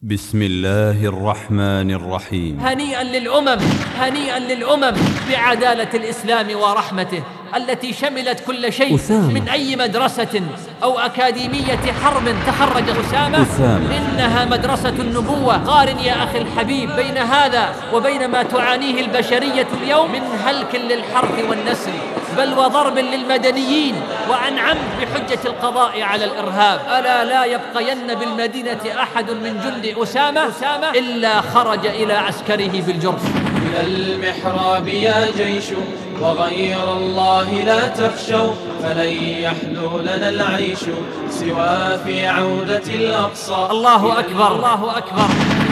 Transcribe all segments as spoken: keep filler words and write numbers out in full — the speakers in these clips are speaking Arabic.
بسم الله الرحمن الرحيم. هنيئا للأمم هنيئا للأمم بعدالة الإسلام ورحمته التي شملت كل شيء. أسامة. من أي مدرسة أو أكاديمية حرب تخرج أسامة؟ أسامة. إنها مدرسة النبوة. قارن يا أخي الحبيب بين هذا وبين ما تعانيه البشرية اليوم من هلك للحرث والنسل، بل وضرب للمدنيين، وعن عمد بحجة القضاء على الإرهاب. ألا لا يبقين بالمدينة أحد من جند أسامة إلا خرج إلى عسكره بالجرف. إلى المحراب يا جيش وغير الله لا تخشوا، فلن يحلو لنا العيش سوى في عودة الأقصى. الله أكبر الله أكبر.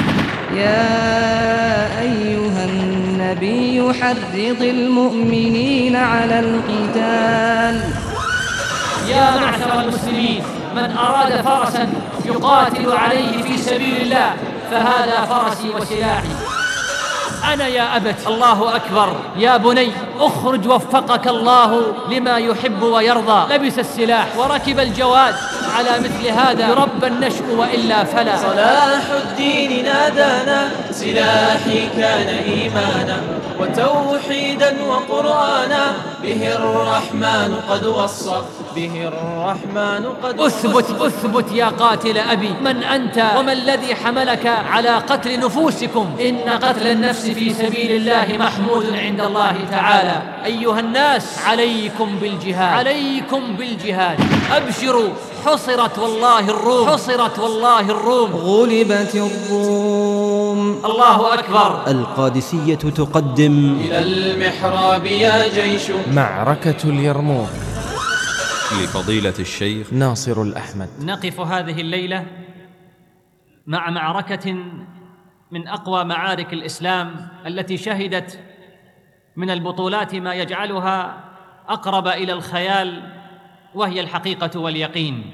يا أيها النبي حرض المؤمنين على القتال. يا معشر المسلمين، من أراد فرسا يقاتل عليه في سبيل الله فهذا فرسي وسلاحي. أنا يا أبت. الله أكبر. يا بني اخرج وفقك الله لما يحب ويرضى. لبس السلاح وركب الجواد. على مثل هذا يربى النشء وإلا فلا. صلاح الدين نادانا، سلاحي كان إيمانا وتوحيدا وقرآنا، به الرحمن قد وصى به الرحمن قد أثبت أثبت يا قاتل أبي. من أنت وما الذي حملك على قتل نفوسكم؟ إن قتل النفس في سبيل الله محمود عند الله تعالى. أيها الناس، عليكم بالجهاد عليكم بالجهاد. أبشروا، حصرت والله الروم حصرت والله الروم غلبت الروم. الله أكبر. القادسية تقدم إلى المحراب يا جيش معركة اليرموك لفضيلة الشيخ ناصر الأحمد. نقف هذه الليلة مع معركة من أقوى معارك الإسلام التي شهدت من البطولات ما يجعلها أقرب إلى الخيال، وهي الحقيقة واليقين.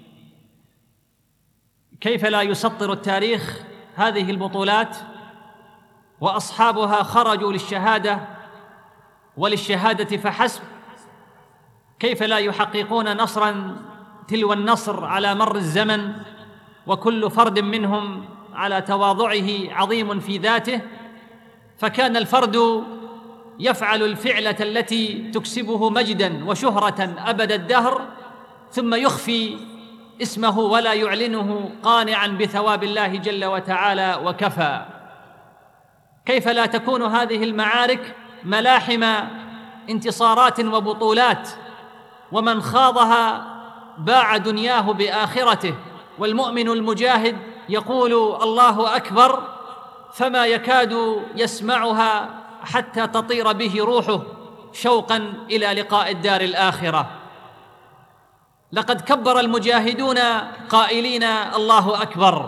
كيف لا يسطر التاريخ هذه البطولات وأصحابها خرجوا للشهادة وللشهادة فحسب؟ كيف لا يحققون نصراً تلو النصر على مر الزمن، وكل فرد منهم على تواضعه عظيم في ذاته؟ فكان الفرد يفعل الفعلة التي تكسبه مجداً وشهرة أبد الدهر، ثم يخفي اسمه ولا يعلنه، قانعاً بثواب الله جل وتعالى وكفى. كيف لا تكون هذه المعارك ملاحم انتصارات وبطولات، ومن خاضها باع دنياه بآخرته، والمؤمن المجاهد يقول الله أكبر فما يكاد يسمعها حتى تطير به روحه شوقاً إلى لقاء الدار الآخرة. لقد كبر المجاهدون قائلين الله أكبر،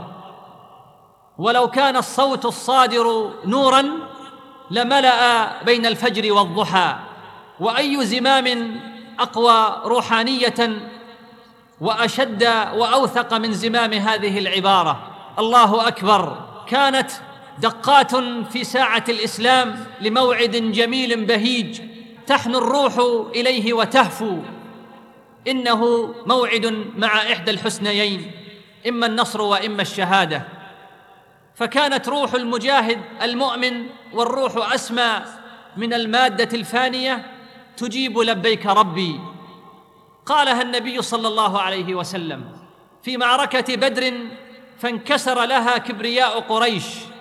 ولو كان الصوت الصادر نوراً لملأ بين الفجر والضحى. وأي زمام أقوى روحانية وأشد وأوثق من زمام هذه العبارة الله أكبر. كانت دقات في ساعة الإسلام لموعد جميل بهيج تحن الروح إليه وتهفو. إنه موعد مع إحدى الحسنيين، إما النصر وإما الشهادة. فكانت روح المجاهد المؤمن والروح أسمى من المادة الفانية تجيب لبيك ربي. قالها النبي صلى الله عليه وسلم في معركة بدر فانكسر لها كبرياء قريش،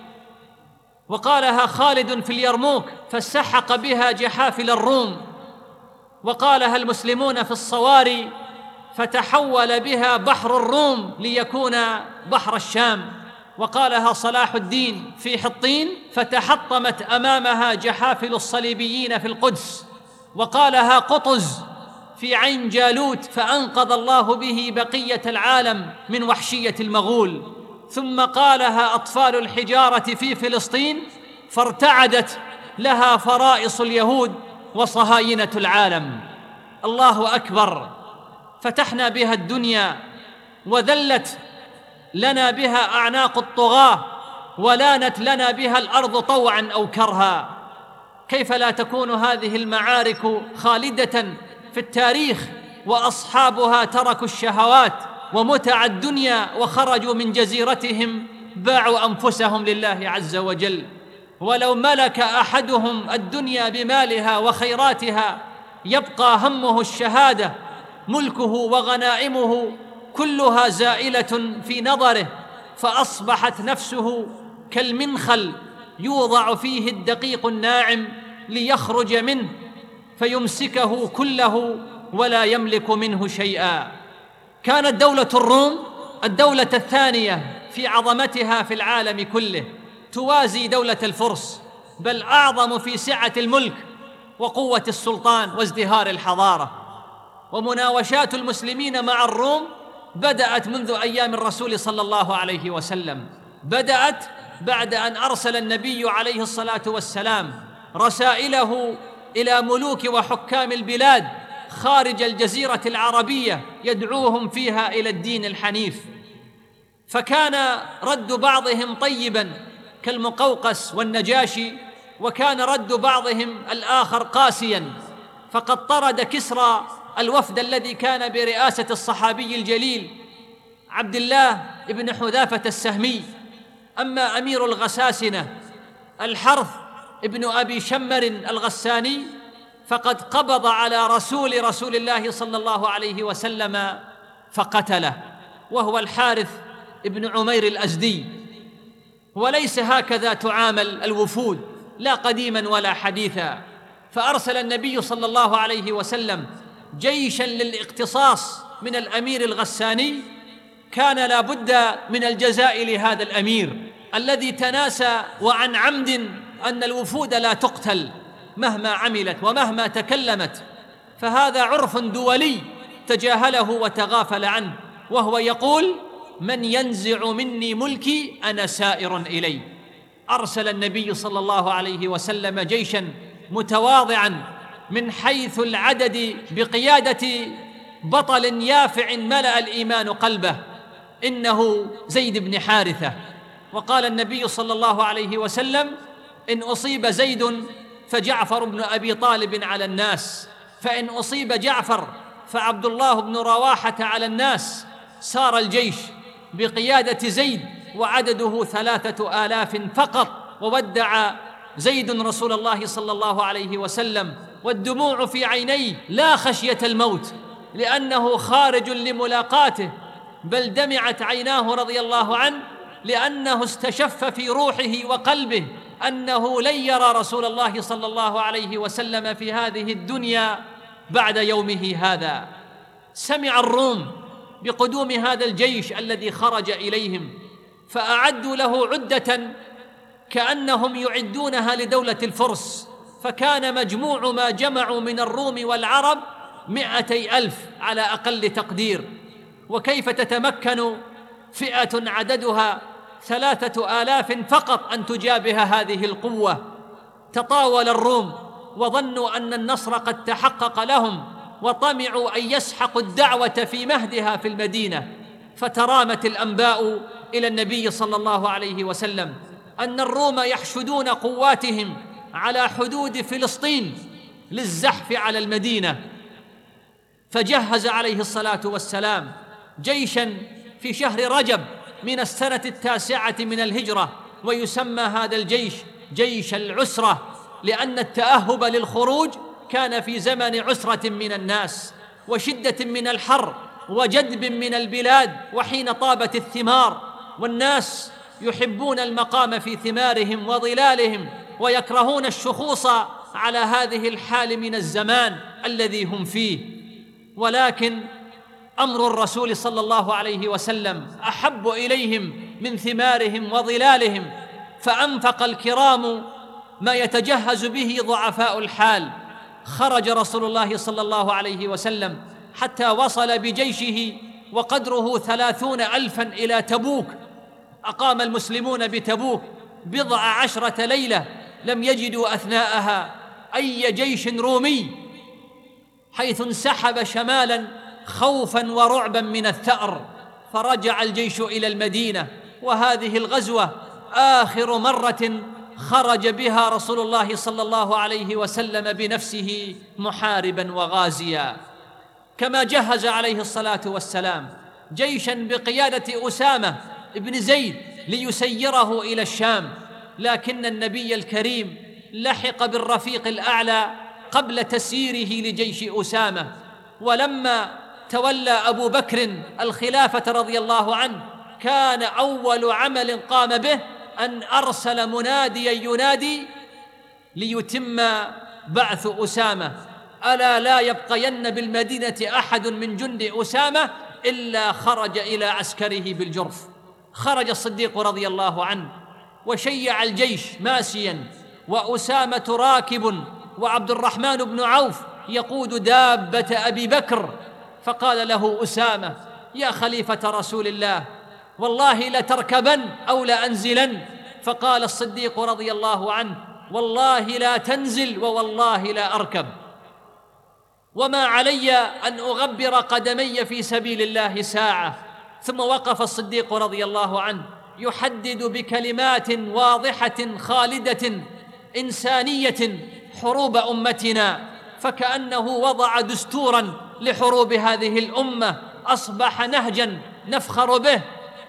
وقالها خالد في اليرموك فسحق بها جحافل الروم، وقالها المسلمون في الصواري فتحول بها بحر الروم ليكون بحر الشام، وقالها صلاح الدين في حطين فتحطمت أمامها جحافل الصليبيين في القدس، وقالها قطز في عين جالوت فأنقذ الله به بقية العالم من وحشية المغول، ثم قالها أطفال الحجارة في فلسطين فارتعدت لها فرائص اليهود وصهاينة العالم. الله أكبر. فتحنا بها الدنيا وذلت لنا بها أعناق الطغاة، ولانت لنا بها الأرض طوعاً أو كرها. كيف لا تكون هذه المعارك خالدة في التاريخ وأصحابها تركوا الشهوات ومتع الدنيا وخرجوا من جزيرتهم باعوا أنفسهم لله عز وجل. ولو ملك أحدهم الدنيا بمالها وخيراتها يبقى همه الشهادة، ملكه وغنائمه كلها زائلة في نظره، فأصبحت نفسه كالمنخل يوضع فيه الدقيق الناعم ليخرج منه فيمسكه كله ولا يملك منه شيئا. كانت دولة الروم الدولة الثانية في عظمتها في العالم كله، توازي دولة الفرس، بل أعظم في سعة الملك وقوة السلطان وازدهار الحضارة. ومناوشات المسلمين مع الروم بدأت منذ أيام الرسول صلى الله عليه وسلم، بدأت بعد أن أرسل النبي عليه الصلاة والسلام رسائله إلى ملوك وحكام البلاد خارج الجزيرة العربية يدعوهم فيها إلى الدين الحنيف. فكان رد بعضهم طيباً كالمقوقس والنجاشي، وكان رد بعضهم الآخر قاسياً، فقد طرد كسرى الوفد الذي كان برئاسة الصحابي الجليل عبد الله بن حذافة السهمي. أما أمير الغساسنة الحرث ابن أبي شمر الغساني فقد قبض على رسول رسول الله صلى الله عليه وسلم فقتله، وهو الحارث ابن عمير الأزدي. وليس هكذا تعامل الوفود لا قديما ولا حديثا، فأرسل النبي صلى الله عليه وسلم جيشا للاقتصاص من الأمير الغساني. كان لا بد من الجزاء لهذا الأمير الذي تناسى وعن عمد أن الوفود لا تقتل مهما عملت ومهما تكلمت، فهذا عرف دولي تجاهله وتغافل عنه، وهو يقول: من ينزع مني ملكي أنا سائر إليه. أرسل النبي صلى الله عليه وسلم جيشا متواضعا من حيث العدد بقيادة بطل يافع ملأ الإيمان قلبه، إنه زيد بن حارثة. وقال النبي صلى الله عليه وسلم: إن أصيب زيد فجعفر بن أبي طالب على الناس، فإن أصيب جعفر فعبد الله بن رواحة على الناس. سار الجيش بقيادة زيد وعدده ثلاثة آلاف فقط، وودع زيد رسول الله صلى الله عليه وسلم والدموع في عينيه، لا خشية الموت لأنه خارج لملاقاته، بل دمعت عيناه رضي الله عنه لأنه استشف في روحه وقلبه أنه لن يرى رسول الله صلى الله عليه وسلم في هذه الدنيا بعد يومه هذا. سمع الروم بقدوم هذا الجيش الذي خرج إليهم، فأعدوا له عدة كأنهم يعدونها لدولة الفرس، فكان مجموع ما جمعوا من الروم والعرب مئتي ألف على أقل تقدير. وكيف تتمكن فئة عددها ثلاثة آلاف فقط أن تجابه هذه القوة؟ تطاول الروم وظنوا أن النصر قد تحقق لهم، وطمعوا أن يسحقوا الدعوة في مهدها في المدينة. فترامت الأنباء إلى النبي صلى الله عليه وسلم أن الروم يحشدون قواتهم على حدود فلسطين للزحف على المدينة، فجهز عليه الصلاة والسلام جيشاً في شهر رجب من السنة التاسعة من الهجرة، ويسمى هذا الجيش جيش العسرة، لأن التأهب للخروج كان في زمن عسرة من الناس وشدة من الحر وجدب من البلاد، وحين طابت الثمار، والناس يحبون المقام في ثمارهم وظلالهم ويكرهون الشخوص على هذه الحال من الزمان الذي هم فيه. ولكن أمر الرسول صلى الله عليه وسلم أحب إليهم من ثمارهم وظلالهم، فأنفق الكرام ما يتجهز به ضعفاء الحال. خرج رسول الله صلى الله عليه وسلم حتى وصل بجيشه وقدره ثلاثون ألفاً إلى تبوك. أقام المسلمون بتبوك بضع عشرة ليلة لم يجدوا أثناءها أي جيش رومي، حيث انسحب شمالاً خوفاً ورعباً من الثأر. فرجع الجيش إلى المدينة، وهذه الغزوة آخر مرة خرج بها رسول الله صلى الله عليه وسلم بنفسه محارباً وغازياً. كما جهز عليه الصلاة والسلام جيشاً بقيادة أسامة بن زيد ليسيره إلى الشام، لكن النبي الكريم لحق بالرفيق الأعلى قبل تسييره لجيش أسامة. ولما تولى أبو بكر الخلافة رضي الله عنه كان أول عمل قام به أن أرسل مناديا ينادي ليتم بعث أسامة: ألا لا يبقين بالمدينة أحد من جند أسامة إلا خرج إلى عسكره بالجرف. خرج الصديق رضي الله عنه وشيع الجيش ماسيا، وأسامة راكب، وعبد الرحمن بن عوف يقود دابة أبي بكر. فقال له أسامة: يا خليفة رسول الله، والله لتركبن أو لأنزلن. فقال الصديق رضي الله عنه: والله لا تنزل ووالله لا أركب، وما علي أن أغبر قدمي في سبيل الله ساعة. ثم وقف الصديق رضي الله عنه يحدد بكلمات واضحة خالدة إنسانية حروب أمتنا، فكأنه وضع دستوراً لحروب هذه الأمة أصبح نهجاً نفخر به،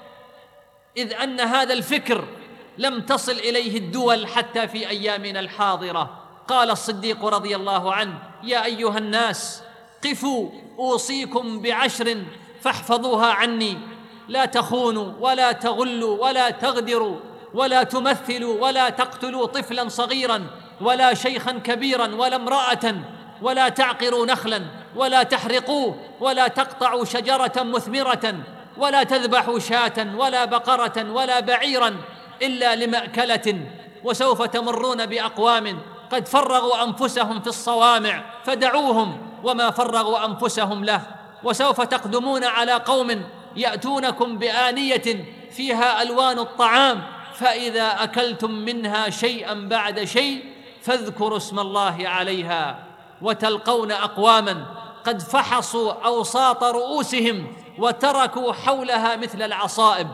إذ أن هذا الفكر لم تصل إليه الدول حتى في أيامنا الحاضرة. قال الصديق رضي الله عنه: يا أيها الناس قفوا أوصيكم بعشر فاحفظوها عني: لا تخونوا ولا تغلوا ولا تغدروا ولا تمثلوا ولا تقتلوا طفلا صغيرا ولا شيخا كبيرا ولا امرأة، ولا تعقروا نخلا ولا تحرقوه ولا تقطعوا شجرة مثمرة ولا تذبحوا شاة ولا بقرة ولا بعيرا إلا لمأكلة. وسوف تمرون بأقوام قد فرغوا أنفسهم في الصوامع فدعوهم وما فرغوا أنفسهم له، وسوف تقدمون على قوم يأتونكم بآنية فيها ألوان الطعام، فإذا أكلتم منها شيئا بعد شيء فاذكروا اسم الله عليها، وتلقون أقواما قد فحصوا أوساط رؤوسهم وتركوا حولها مثل العصائب،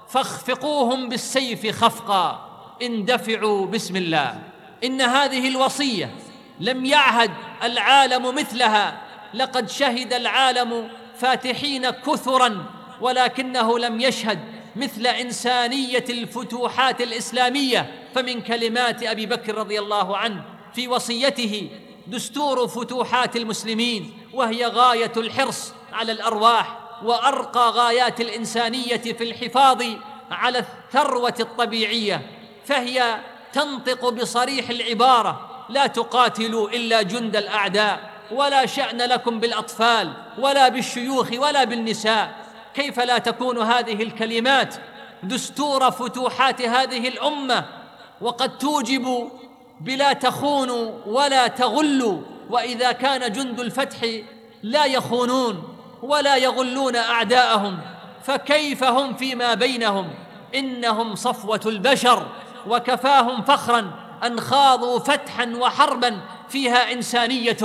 فاخفقوهم بالسيف خفقا، اندفعوا بسم الله. إن هذه الوصية لم يعهد العالم مثلها، لقد شهد العالم فاتحين كثرا، ولكنه لم يشهد مثل إنسانية الفتوحات الإسلامية. فمن كلمات أبي بكر رضي الله عنه في وصيته: دستور فتوحات المسلمين، وهي غاية الحرص على الأرواح وأرقى غايات الإنسانية في الحفاظ على الثروة الطبيعية، فهي تنطق بصريح العبارة: لا تقاتلوا إلا جند الأعداء، ولا شأن لكم بالأطفال ولا بالشيوخ ولا بالنساء. كيف لا تكون هذه الكلمات دستور فتوحات هذه الأمة وقد توجب بلا تخونوا ولا تغلوا؟ وإذا كان جند الفتح لا يخونون ولا يغلون أعداءهم، فكيف هم فيما بينهم؟ إنهم صفوة البشر، وكفاهم فخراً أن خاضوا فتحاً وحرباً فيها إنسانية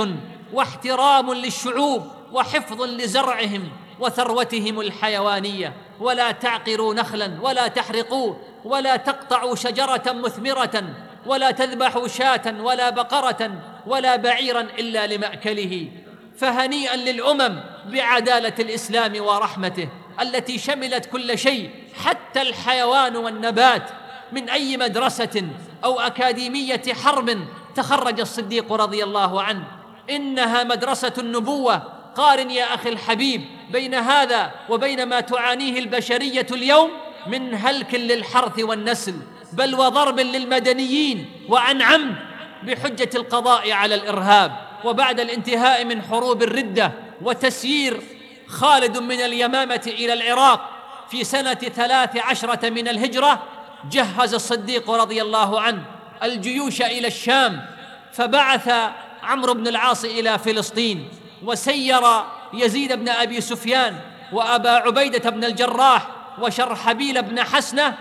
واحترام للشعوب وحفظ لزرعهم وثروتهم الحيوانية. ولا تعقروا نخلاً ولا تحرقوه ولا تقطعوا شجرة مثمرة ولا تذبحوا شاة ولا بقرة ولا بعيراً إلا لمأكله. فهنيئاً للأمم بعدالة الإسلام ورحمته التي شملت كل شيء حتى الحيوان والنبات. من أي مدرسة أو أكاديمية حرب تخرج الصديق رضي الله عنه؟ إنها مدرسة النبوة. قارن يا أخي الحبيب بين هذا وبين ما تعانيه البشرية اليوم من هلك للحرث والنسل، بل وضرب للمدنيين وعن عمد بحجة القضاء على الإرهاب. وبعد الانتهاء من حروب الردة وتسيير خالد من اليمامة إلى العراق في سنة ثلاث عشرة من الهجرة، جهز الصديق رضي الله عنه الجيوش إلى الشام، فبعث عمرو بن العاص إلى فلسطين، وسير يزيد بن أبي سفيان وأبا عبيدة بن الجراح وشرحبيل بن حسنة،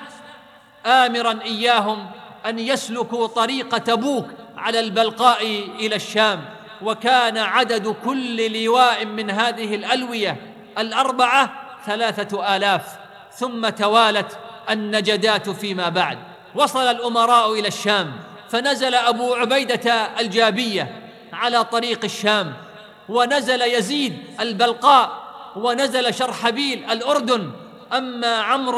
آمراً إياهم أن يسلكوا طريق تبوك على البلقاء إلى الشام. وكان عدد كل لواء من هذه الألوية الأربعة ثلاثة آلاف. ثم توالت النجدات فيما بعد. وصل الأمراء إلى الشام، فنزل أبو عبيدة الجابية على طريق الشام، ونزل يزيد البلقاء، ونزل شرحبيل الأردن. أما عمرو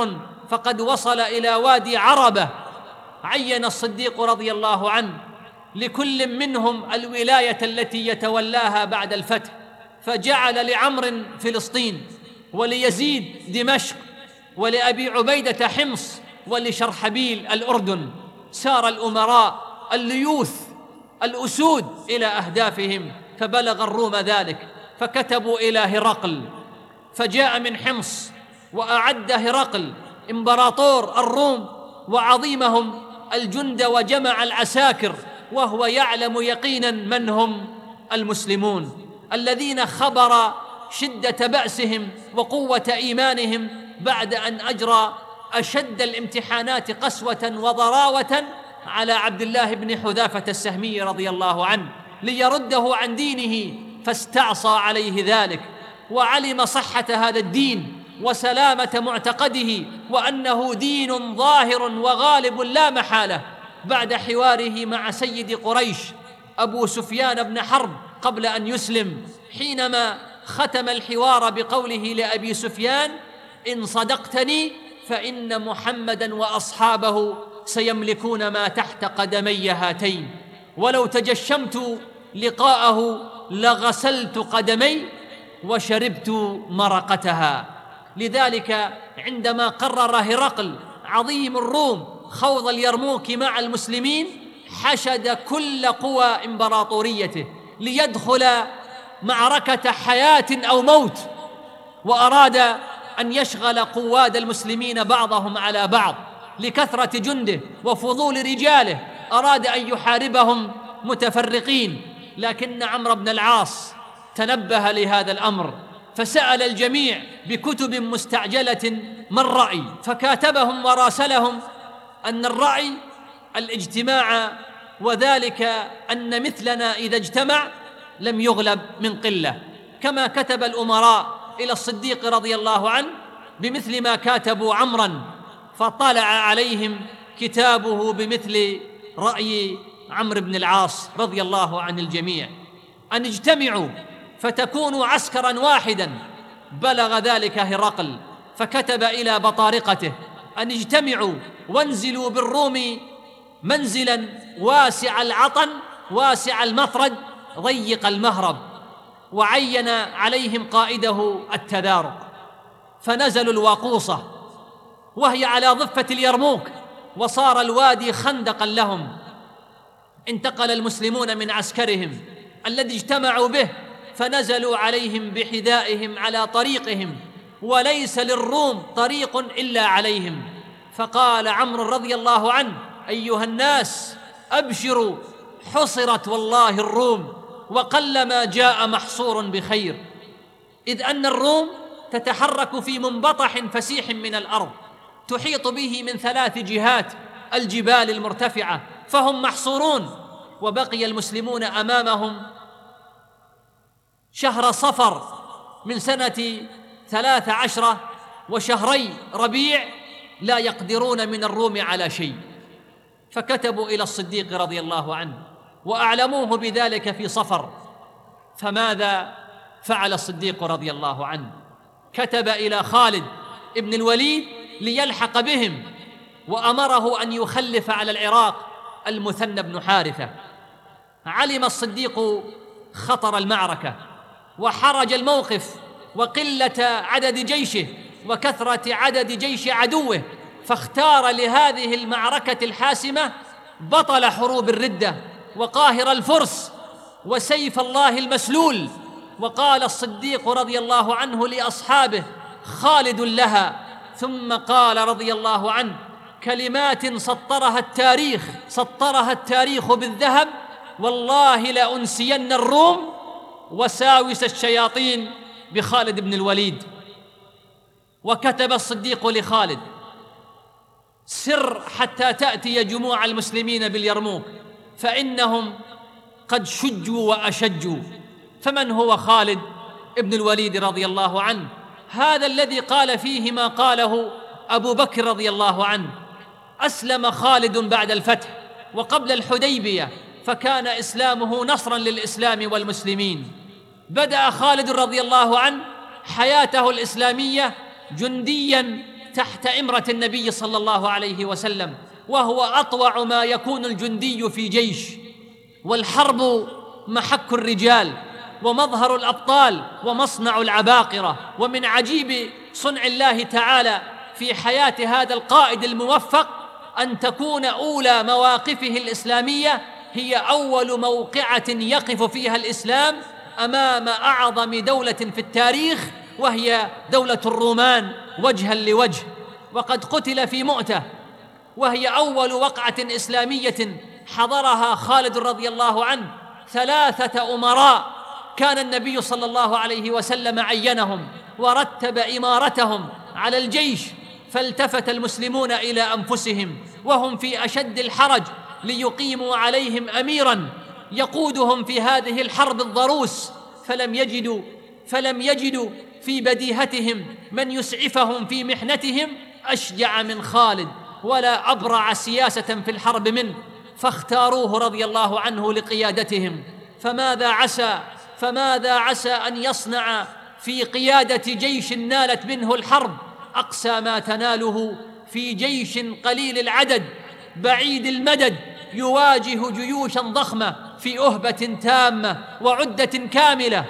فقد وصل إلى وادي عربة، عين الصديق رضي الله عنه لكل منهم الولاية التي يتولاها بعد الفتح، فجعل لعمر فلسطين، وليزيد دمشق، ولأبي عبيدة حمص، ولشرحبيل الأردن. سار الأمراء الليوث الأسود إلى أهدافهم، فبلغ الروم ذلك، فكتبوا إلى هرقل، فجاء من حمص وأعد هرقل إمبراطور الروم وعظيمهم الجند وجمع العساكر، وهو يعلم يقينا من هم المسلمون الذين خبر شدة بأسهم وقوة إيمانهم بعد أن أجرى أشد الامتحانات قسوة وضراوة على عبد الله بن حذافة السهمي رضي الله عنه ليرده عن دينه، فاستعصى عليه ذلك، وعلم صحة هذا الدين وسلامة معتقده وأنه دين ظاهر وغالب لا محالة، بعد حواره مع سيد قريش أبو سفيان بن حرب قبل أن يسلم، حينما ختم الحوار بقوله لأبي سفيان: إن صدقتني فإن محمداً وأصحابه سيملكون ما تحت قدمي هاتين، ولو تجشمت لقاءه لغسلت قدمي وشربت مرقتها. لذلك عندما قرر هرقل عظيم الروم خوض اليرموك مع المسلمين، حشد كل قوى إمبراطوريته ليدخل معركة حياة أو موت، وأراد أن يشغل قواد المسلمين بعضهم على بعض لكثرة جنده وفضول رجاله، أراد أن يحاربهم متفرقين، لكن عمرو بن العاص تنبه لهذا الأمر، فسأل الجميع بكتب مستعجلة ما الرأي، فكاتبهم وراسلهم أن الرأي الاجتماع، وذلك أن مثلنا إذا اجتمع لم يغلب من قلة، كما كتب الأمراء إلى الصديق رضي الله عنه بمثل ما كاتبوا عمرا، فطلع عليهم كتابه بمثل رأي عمرو بن العاص رضي الله عن الجميع، أن اجتمعوا فتكونوا عسكرا واحدا. بلغ ذلك هرقل فكتب إلى بطارقته أن اجتمعوا وانزلوا بالروم منزلا واسع العطن واسع المفرد ضيق المهرب، وعين عليهم قائده التذارق، فنزلوا الواقوصة وهي على ضفة اليرموك، وصار الوادي خندقا لهم. انتقل المسلمون من عسكرهم الذي اجتمعوا به، فنزلوا عليهم بحذائهم على طريقهم، وليس للروم طريق إلا عليهم. فقال عمرو رضي الله عنه: أيها الناس أبشروا، حصرت والله الروم، وقلما جاء محصور بخير، إذ أن الروم تتحرك في منبطح فسيح من الأرض تحيط به من ثلاث جهات الجبال المرتفعة، فهم محصورون، وبقي المسلمون أمامهم شهر صفر من سنة ثلاث عشرة وشهري ربيع لا يقدرون من الروم على شيء. فكتبوا إلى الصديق رضي الله عنه وأعلموه بذلك في صفر. فماذا فعل الصديق رضي الله عنه؟ كتب إلى خالد ابن الوليد ليلحق بهم، وأمره أن يخلف على العراق المثنى بن حارثة. علم الصديق خطر المعركة وحرج الموقف وقلة عدد جيشه وكثرة عدد جيش عدوه، فاختار لهذه المعركة الحاسمة بطل حروب الردة وقاهر الفرس وسيف الله المسلول. وقال الصديق رضي الله عنه لأصحابه: خالد لها. ثم قال رضي الله عنه كلمات سطرها التاريخ سطرها التاريخ بالذهب: والله لأنسين الروم وساوس الشياطين بخالد بن الوليد. وكتب الصديق لخالد: سر حتى تأتي جموع المسلمين باليرموك، فإنهم قد شجوا وأشجوا. فمن هو خالد ابن الوليد رضي الله عنه؟ هذا الذي قال فيه ما قاله أبو بكر رضي الله عنه: أسلم خالد بعد الفتح وقبل الحديبية، فكان إسلامه نصراً للإسلام والمسلمين. بدأ خالد رضي الله عنه حياته الإسلامية جندياً تحت إمرة النبي صلى الله عليه وسلم، وهو أطوع ما يكون الجندي في جيش، والحرب محك الرجال ومظهر الأبطال ومصنع العباقرة. ومن عجيب صنع الله تعالى في حياة هذا القائد الموفق أن تكون أولى مواقفه الإسلامية هي أول موقعة يقف فيها الإسلام أمام أعظم دولة في التاريخ، وهي دولة الرومان وجها لوجه، وقد قتل في مؤتة، وهي أول وقعة إسلامية حضرها خالد رضي الله عنه. ثلاثة أمراء كان النبي صلى الله عليه وسلم عينهم ورتب إمارتهم على الجيش، فالتفت المسلمون إلى أنفسهم وهم في أشد الحرج ليقيموا عليهم أميراً يقودهم في هذه الحرب الضروس، فلم يجدوا فلم يجدوا في بديهتهم من يسعفهم في محنتهم أشجع من خالد ولا أبرع سياسة في الحرب منه، فاختاروه رضي الله عنه لقيادتهم. فماذا عسى فماذا عسى أن يصنع في قيادة جيش نالت منه الحرب أقسى ما تناله في جيش قليل العدد بعيد المدد يواجه جيوشا ضخمة في أهبة تامة وعدة كاملة.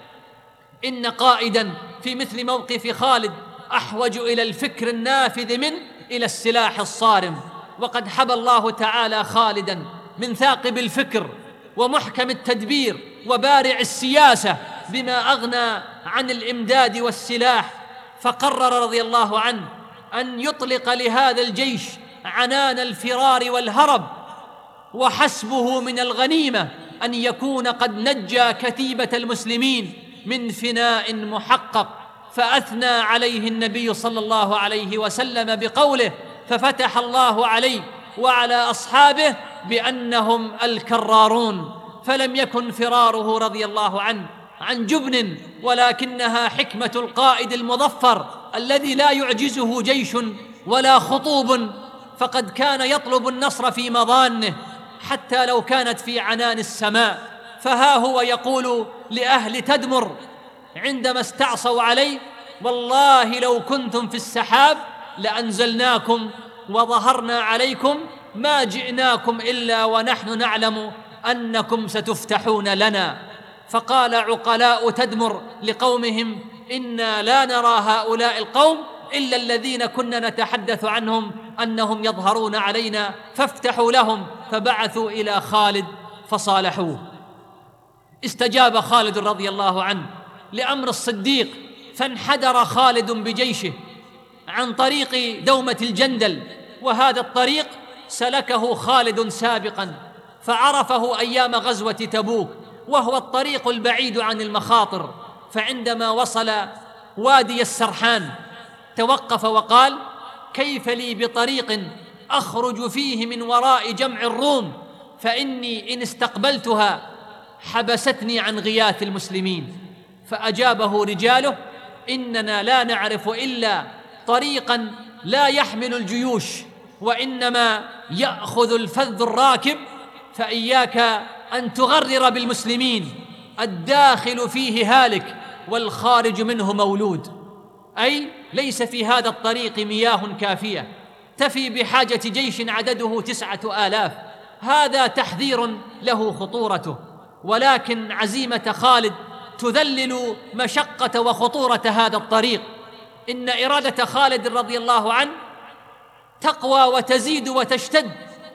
إن قائدا في مثل موقف خالد أحوج إلى الفكر النافذ منه إلى السلاح الصارم، وقد حبى الله تعالى خالدا من ثاقب الفكر ومحكم التدبير وبارع السياسة بما أغنى عن الإمداد والسلاح، فقرر رضي الله عنه أن يطلق لهذا الجيش عنان الفرار والهرب، وحسبه من الغنيمة أن يكون قد نجى كتيبة المسلمين من فناء محقق. فأثنى عليه النبي صلى الله عليه وسلم بقوله: ففتح الله عليه وعلى أصحابه بأنهم الكرارون. فلم يكن فراره رضي الله عنه عن جبن، ولكنها حكمة القائد المظفر الذي لا يعجزه جيش ولا خطوب، فقد كان يطلب النصر في مضانه حتى لو كانت في عنان السماء. فها هو يقول لأهل تدمر عندما استعصوا عليه: والله لو كنتم في السحاب لأنزلناكم وظهرنا عليكم، ما جئناكم إلا ونحن نعلم أنكم ستفتحون لنا. فقال عقلاء تدمر لقومهم: إنا لا نرى هؤلاء القوم إلا الذين كنا نتحدث عنهم أنهم يظهرون علينا، فافتحوا لهم. فبعثوا إلى خالد فصالحوه. استجاب خالد رضي الله عنه لأمر الصديق، فانحدر خالد بجيشه عن طريق دومة الجندل، وهذا الطريق سلكه خالد سابقا فعرفه أيام غزوة تبوك، وهو الطريق البعيد عن المخاطر. فعندما وصل وادي السرحان توقف وقال: كيف لي بطريق أخرج فيه من وراء جمع الروم، فإني إن استقبلتها حبستني عن غياث المسلمين. فأجابه رجاله: إننا لا نعرف إلا طريقا لا يحمل الجيوش، وإنما يأخذ الفذ الراكب، فإياك أن تغرر بالمسلمين، الداخل فيه هالك والخارج منه مولود، أي ليس في هذا الطريق مياه كافية تفي بحاجة جيش عدده تسعة آلاف. هذا تحذير له خطورته، ولكن عزيمة خالد تذلل مشقة وخطورة هذا الطريق. إن إرادة خالد رضي الله عنه تقوى وتزيد وتشتد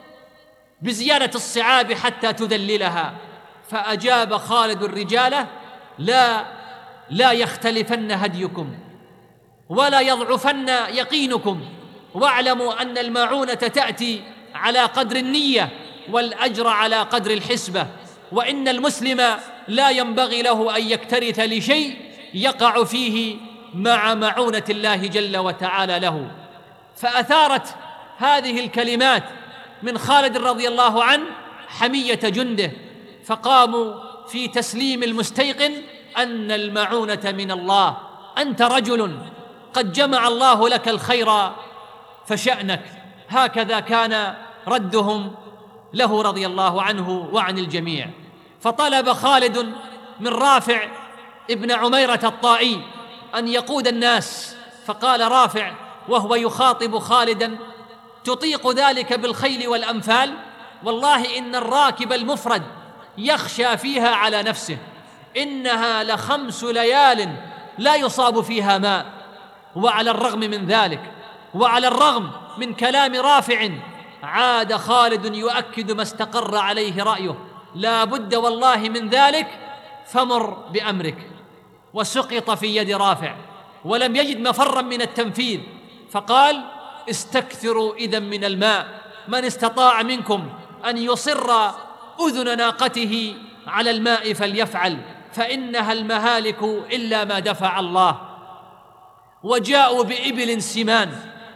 بزيادة الصعاب حتى تذللها. فأجاب خالد الرجال: لا لا يختلفن هديكم ولا يضعفن يقينكم، واعلموا أن المعونة تأتي على قدر النية والأجر على قدر الحسبة، وإن المسلم لا ينبغي له أن يكترث لشيء يقع فيه مع معونة الله جل وتعالى له. فأثارت هذه الكلمات من خالد رضي الله عنه حمية جنده، فقاموا في تسليم المستيقن أن المعونة من الله. أنت رجل قد جمع الله لك الخير فشأنك. هكذا كان ردهم له رضي الله عنه وعن الجميع. فطلب خالد من رافع ابن عميرة الطائي أن يقود الناس، فقال رافع: وهو يخاطب خالدا: تطيق ذلك بالخيل والأنفال؟ والله إن الراكب المفرد يخشى فيها على نفسه، إنها لخمس ليال لا يصاب فيها ماء. وعلى الرغم من ذلك، وعلى الرغم من كلام رافع، عاد خالد يؤكد ما استقر عليه رأيه: لا بد والله من ذلك، فمر بأمرك. وسقط في يد رافع ولم يجد مفرا من التنفيذ، فقال: استكثروا إذن من الماء، من استطاع منكم أن يصر أذن ناقته على الماء فليفعل، فإنها المهالك إلا ما دفع الله. وجاءوا بإبل سمان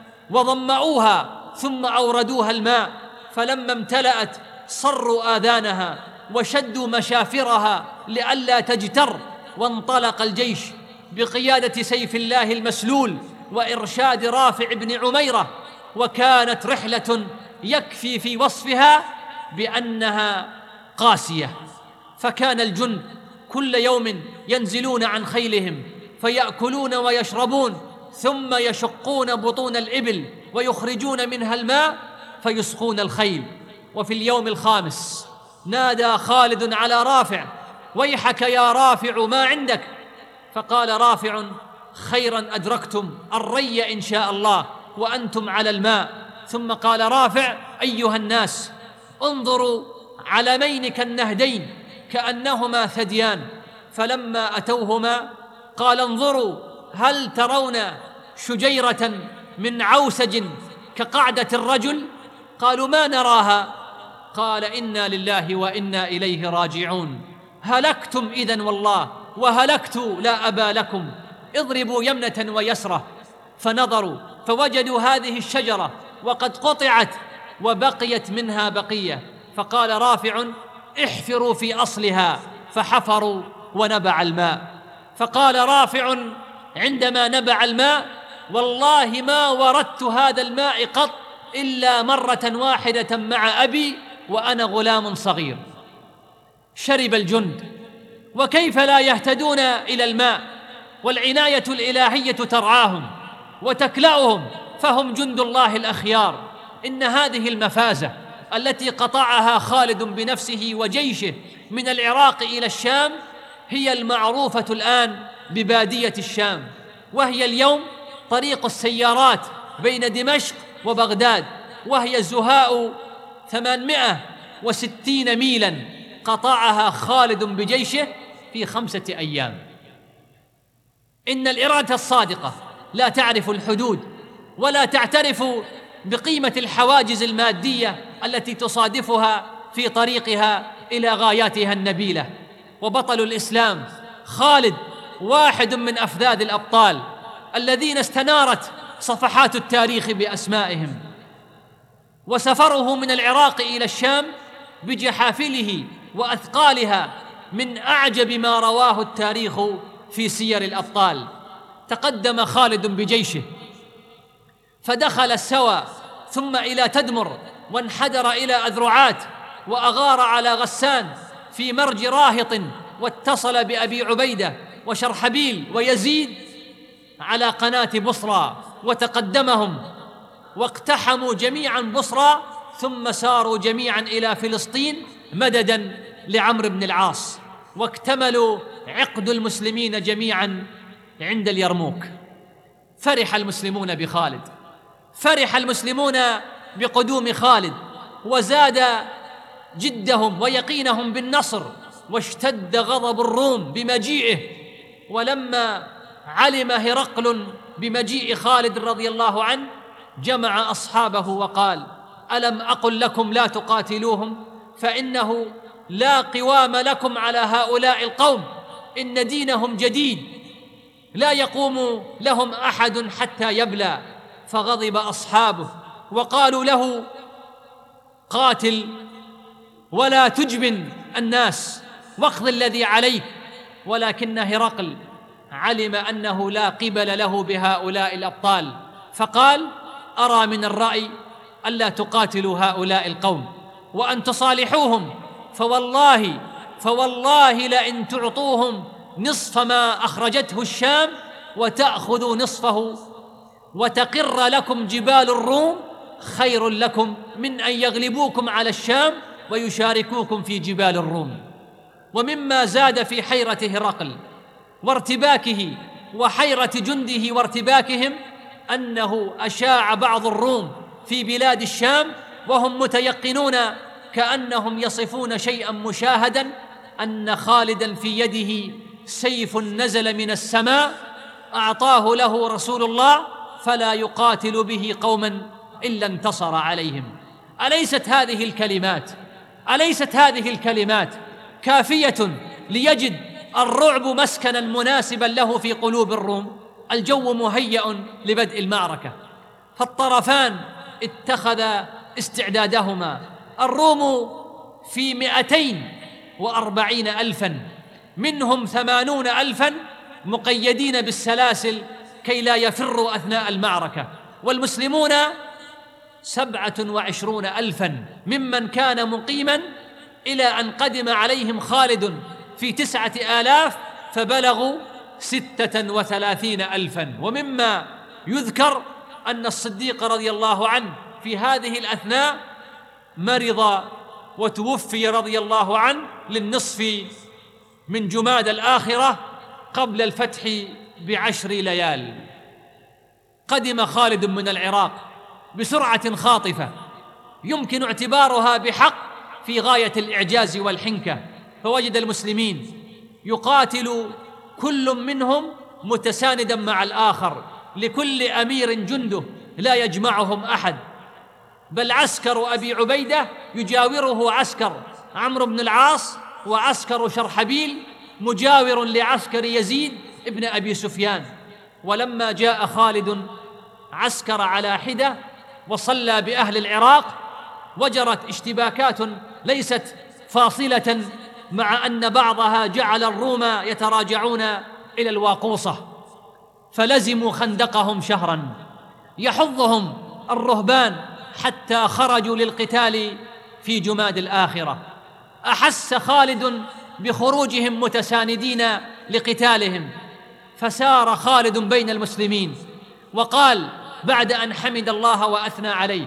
وضمؤوها ثم أوردوها الماء، فلما امتلأت صروا آذانها وشدوا مشافرها لئلا تجتر، وانطلق الجيش بقيادة سيف الله المسلول وإرشاد رافع بن عميرة. وكانت رحلة يكفي في وصفها بأنها قاسية، فكان الجند كل يوم ينزلون عن خيلهم فيأكلون ويشربون، ثم يشقون بطون الإبل ويخرجون منها الماء فيسقون الخيل. وفي اليوم الخامس نادى خالد على رافع: ويحك يا رافع، ما عندك؟ فقال رافع: خيرا أدركتم الري إن شاء الله وأنتم على الماء. ثم قال رافع: أيها الناس، انظروا علمين كالنهدين كأنهما ثديان. فلما أتوهما قال: انظروا هل ترون شجيرة من عوسج كقعدة الرجل؟ قالوا: ما نراها. قال: إنا لله وإنا إليه راجعون، هلكتم إذن والله، وهلكت لا أبا لكم، اضربوا يمنة ويسرة. فنظروا فوجدوا هذه الشجرة وقد قطعت وبقيت منها بقية. فقال رافع: احفروا في أصلها. فحفروا ونبع الماء. فقال رافع عندما نبع الماء: والله ما وردت هذا الماء قط إلا مرة واحدة مع أبي وأنا غلام صغير. شرب الجند، وكيف لا يهتدون إلى الماء، والعناية الإلهية ترعاهم وتكلأهم، فهم جند الله الأخيار. إن هذه المفازة التي قطعها خالد بنفسه وجيشه من العراق إلى الشام هي المعروفة الآن ببادية الشام، وهي اليوم طريق السيارات بين دمشق وبغداد، وهي زهاء ثمانمائة وستين ميلاً قطعها خالد بجيشه في خمسة أيام. إن الإرادة الصادقة لا تعرف الحدود ولا تعترف بقيمة الحواجز المادية التي تصادفها في طريقها إلى غاياتها النبيلة. وبطل الإسلام خالد واحد من أفذاذ الأبطال الذين استنارت صفحات التاريخ بأسمائهم. وسفره من العراق إلى الشام بجحافله وأثقالها من أعجب ما رواه التاريخ في سير الأبطال. تقدم خالد بجيشه فدخل السوى ثم إلى تدمر، وانحدر إلى أذرعات، وأغار على غسان في مرج راهط، واتصل بأبي عبيدة وشرحبيل ويزيد على قناة بصرى، وتقدمهم واقتحموا جميعا بصرى، ثم ساروا جميعا إلى فلسطين مددا لعمرو بن العاص، واكتملوا عقد المسلمين جميعا عند اليرموك. فرح المسلمون بخالد، فرح المسلمون بقدوم خالد، وزاد جدهم ويقينهم بالنصر، واشتد غضب الروم بمجيئه. ولما علم هرقل بمجيء خالد رضي الله عنه جمع أصحابه وقال: ألم أقل لكم لا تقاتلوهم؟ فإنه لا قوام لكم على هؤلاء القوم، إن دينهم جديد لا يقوم لهم أحد حتى يبلى. فغضب أصحابه وقالوا له: قاتل ولا تجبن الناس واقض الذي عليك. ولكن هرقل علم أنه لا قبل له بهؤلاء الأبطال، فقال: أرى من الرأي ألا تقاتلوا هؤلاء القوم وأن تصالحوهم، فوالله فوالله لئن تعطوهم نصف ما أخرجته الشام وتأخذوا نصفه وتقر لكم جبال الروم خير لكم من أن يغلبوكم على الشام ويشاركوكم في جبال الروم. ومما زاد في حيرة هرقل وارتباكه وحيرة جنده وارتباكهم أنه أشاع بعض الروم في بلاد الشام وهم متيقنون كأنهم يصفون شيئا مشاهدا أن خالدا في يده سيف نزل من السماء أعطاه له رسول الله فلا يقاتل به قوما إلا انتصر عليهم. أليست هذه الكلمات أليست هذه الكلمات كافية ليجد الرعب مسكنا مناسبا له في قلوب الروم؟ الجو مهيأ لبدء المعركة، فالطرفان اتخذا استعدادهما. الروم في مئتين وأربعين ألفا، منهم ثمانون ألفا مقيدين بالسلاسل كي لا يفروا أثناء المعركة، والمسلمون سبعة وعشرون ألفا ممن كان مقيما إلى أن قدم عليهم خالد في تسعة آلاف فبلغوا ستة وثلاثين ألفا. ومما يذكر أن الصديق رضي الله عنه في هذه الأثناء مرض وتوفي رضي الله عنه للنصف من جماد الآخرة قبل الفتح بعشر ليال. قدم خالد من العراق بسرعة خاطفة يمكن اعتبارها بحق في غاية الإعجاز والحنكة، فوجد المسلمين يقاتل كل منهم متساندا مع الآخر، لكل أمير جنده لا يجمعهم أحد، بل عسكر أبي عبيدة يجاوره عسكر عمرو بن العاص وعسكر شرحبيل مجاور لعسكر يزيد ابن أبي سفيان. ولما جاء خالد عسكر على حدة وصلى بأهل العراق، وجرت اشتباكات ليست فاصلة، مع أن بعضها جعل الروم يتراجعون إلى الواقوصة، فلزموا خندقهم شهرا يحضهم الرهبان حتى خرجوا للقتال في جماد الآخرة. أحس خالد بخروجهم متساندين لقتالهم، فسار خالد بين المسلمين وقال بعد أن حمد الله وأثنى عليه: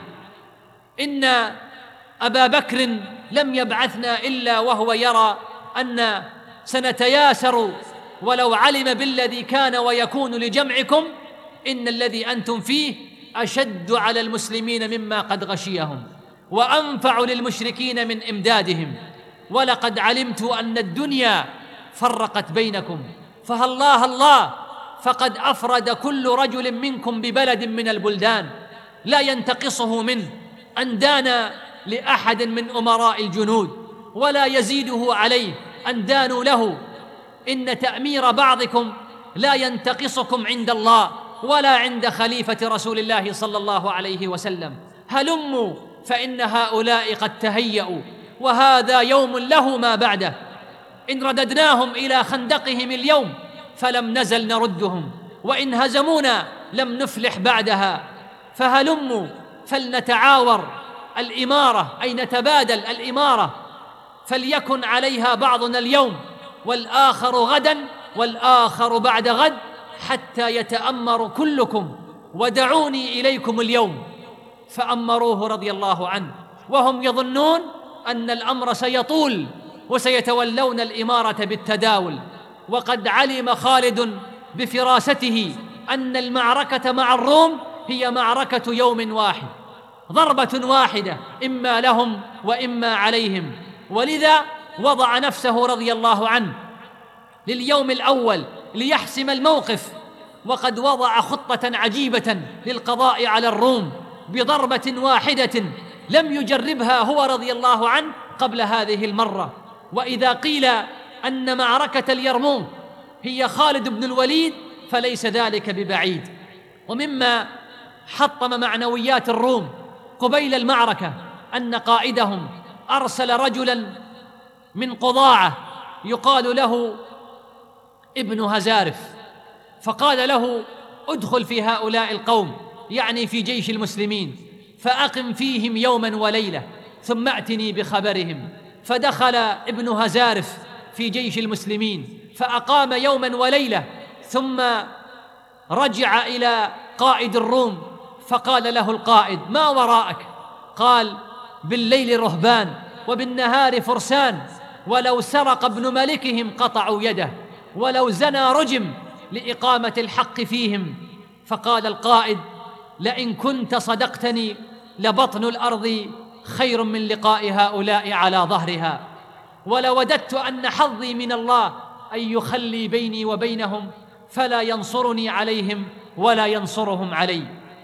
إن أبا بكر لم يبعثنا إلا وهو يرى أن سنتياسر، ولو علم بالذي كان ويكون لجمعكم إن الذي أنتم فيه أشد على المسلمين مما قد غشيهم وأنفع للمشركين من إمدادهم، ولقد علمت أن الدنيا فرقت بينكم، فهالله الله فقد أفرد كل رجل منكم ببلد من البلدان لا ينتقصه منه أن دان لأحد من أمراء الجنود، ولا يزيده عليه أن دانوا له. إن تأمير بعضكم لا ينتقصكم عند الله ولا عند خليفة رسول الله صلى الله عليه وسلم. هلموا فإن هؤلاء قد تهيأوا، وهذا يوم له ما بعده. إن رددناهم إلى خندقهم اليوم فلم نزل نردهم، وإن هزمونا لم نفلح بعدها. فهلموا فلنتعاور الإمارة، أي نتبادل الإمارة، فليكن عليها بعضنا اليوم والآخر غدا والآخر بعد غد، حتى يتأمر كلكم، ودعوني إليكم اليوم. فأمروه رضي الله عنه وهم يظنون أن الأمر سيطول وسيتولون الإمارة بالتداول، وقد علم خالد بفراسته أن المعركة مع الروم هي معركة يوم واحد، ضربة واحدة، إما لهم وإما عليهم. ولذا وضع نفسه رضي الله عنه لليوم الأول ليحسم الموقف، وقد وضع خطة عجيبة للقضاء على الروم بضربة واحدة لم يجربها هو رضي الله عنه قبل هذه المرة. وإذا قيل أن معركة اليرموك هي خالد بن الوليد فليس ذلك ببعيد. ومما حطم معنويات الروم قبيل المعركة أن قائدهم أرسل رجلاً من قضاعة يقال له ابن هزارف، فقال له: ادخل في هؤلاء القوم، يعني في جيش المسلمين، فأقم فيهم يوما وليلة ثم أتني بخبرهم. فدخل ابن هزارف في جيش المسلمين فأقام يوما وليلة، ثم رجع إلى قائد الروم، فقال له القائد: ما وراءك؟ قال: بالليل رهبان وبالنهار فرسان، ولو سرق ابن ملكهم قطعوا يده، ولو زنى رجم لإقامة الحق فيهم. فقال القائد: لئن كنت صدقتني لبطن الأرض خير من لقاء هؤلاء على ظهرها، ولوددت أن حظي من الله أن يخلي بيني وبينهم فلا ينصرني عليهم ولا ينصرهم علي.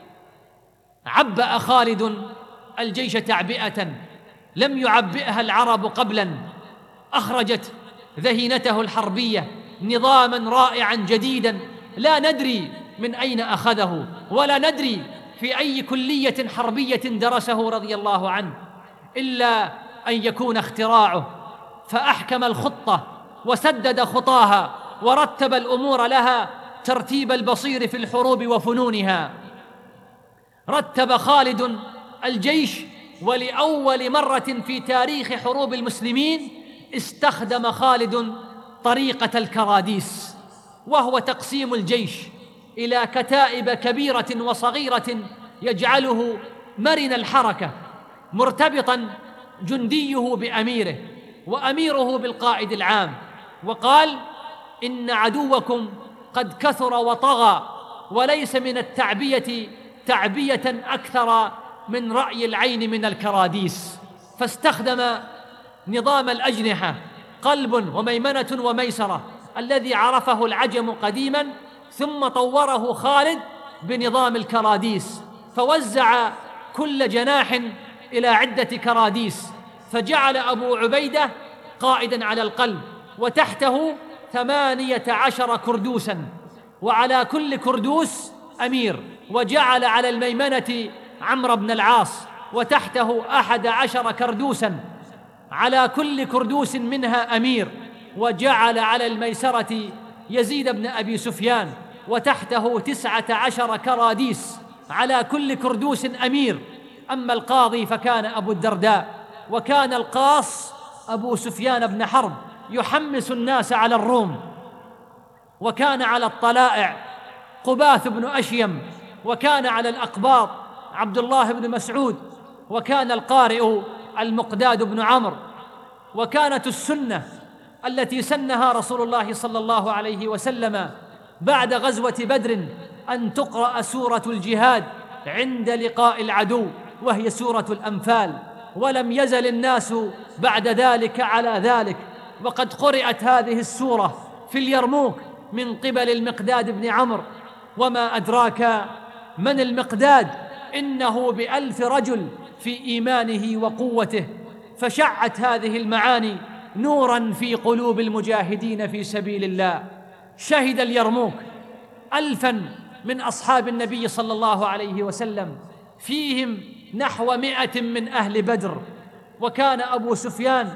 عبأ خالد الجيش تعبئة لم يعبئها العرب قبلا، أخرجت ذهينته الحربية نظاماً رائعاً جديداً لا ندري من أين أخذه، ولا ندري في أي كلية حربية درسه رضي الله عنه، إلا أن يكون اختراعه. فأحكم الخطة وسدد خطاها ورتب الأمور لها ترتيب البصير في الحروب وفنونها. رتب خالد الجيش، ولأول مرة في تاريخ حروب المسلمين استخدم خالد طريقة الكراديس، وهو تقسيم الجيش إلى كتائب كبيرة وصغيرة يجعله مرن الحركة، مرتبطاً جنديه بأميره وأميره بالقائد العام. وقال: إن عدوكم قد كثر وطغى، وليس من التعبية تعبية أكثر من رأي العين من الكراديس. فاستخدم نظام الأجنحة، قلب وميمنة وميسرة، الذي عرفه العجم قديماً، ثم طوره خالد بنظام الكراديس، فوزع كل جناح إلى عدة كراديس، فجعل أبو عبيدة قائداً على القلب، وتحته ثمانية عشر كردوساً، وعلى كل كردوس أمير، وجعل على الميمنة عمرو بن العاص، وتحته أحد عشر كردوساً، على كل كردوس منها أمير، وجعل على الميسرة يزيد بن أبي سفيان، وتحته تسعة عشر كراديس، على كل كردوس أمير. أما القاضي فكان أبو الدرداء، وكان القاص أبو سفيان بن حرب يحمس الناس على الروم، وكان على الطلائع قباث بن أشيم، وكان على الأقباط عبد الله بن مسعود، وكان القارئ المقداد بن عمرو. وكانت السنة التي سنها رسول الله صلى الله عليه وسلم بعد غزوة بدر أن تقرأ سورة الجهاد عند لقاء العدو، وهي سورة الأنفال، ولم يزل الناس بعد ذلك على ذلك. وقد قرأت هذه السورة في اليرموك من قبل المقداد بن عمرو. وما أدراك من المقداد؟ إنه بألف رجل في إيمانه وقوته، فشعت هذه المعاني نوراً في قلوب المجاهدين في سبيل الله. شهد اليرموك ألفاً من أصحاب النبي صلى الله عليه وسلم، فيهم نحو مئة من أهل بدر. وكان أبو سفيان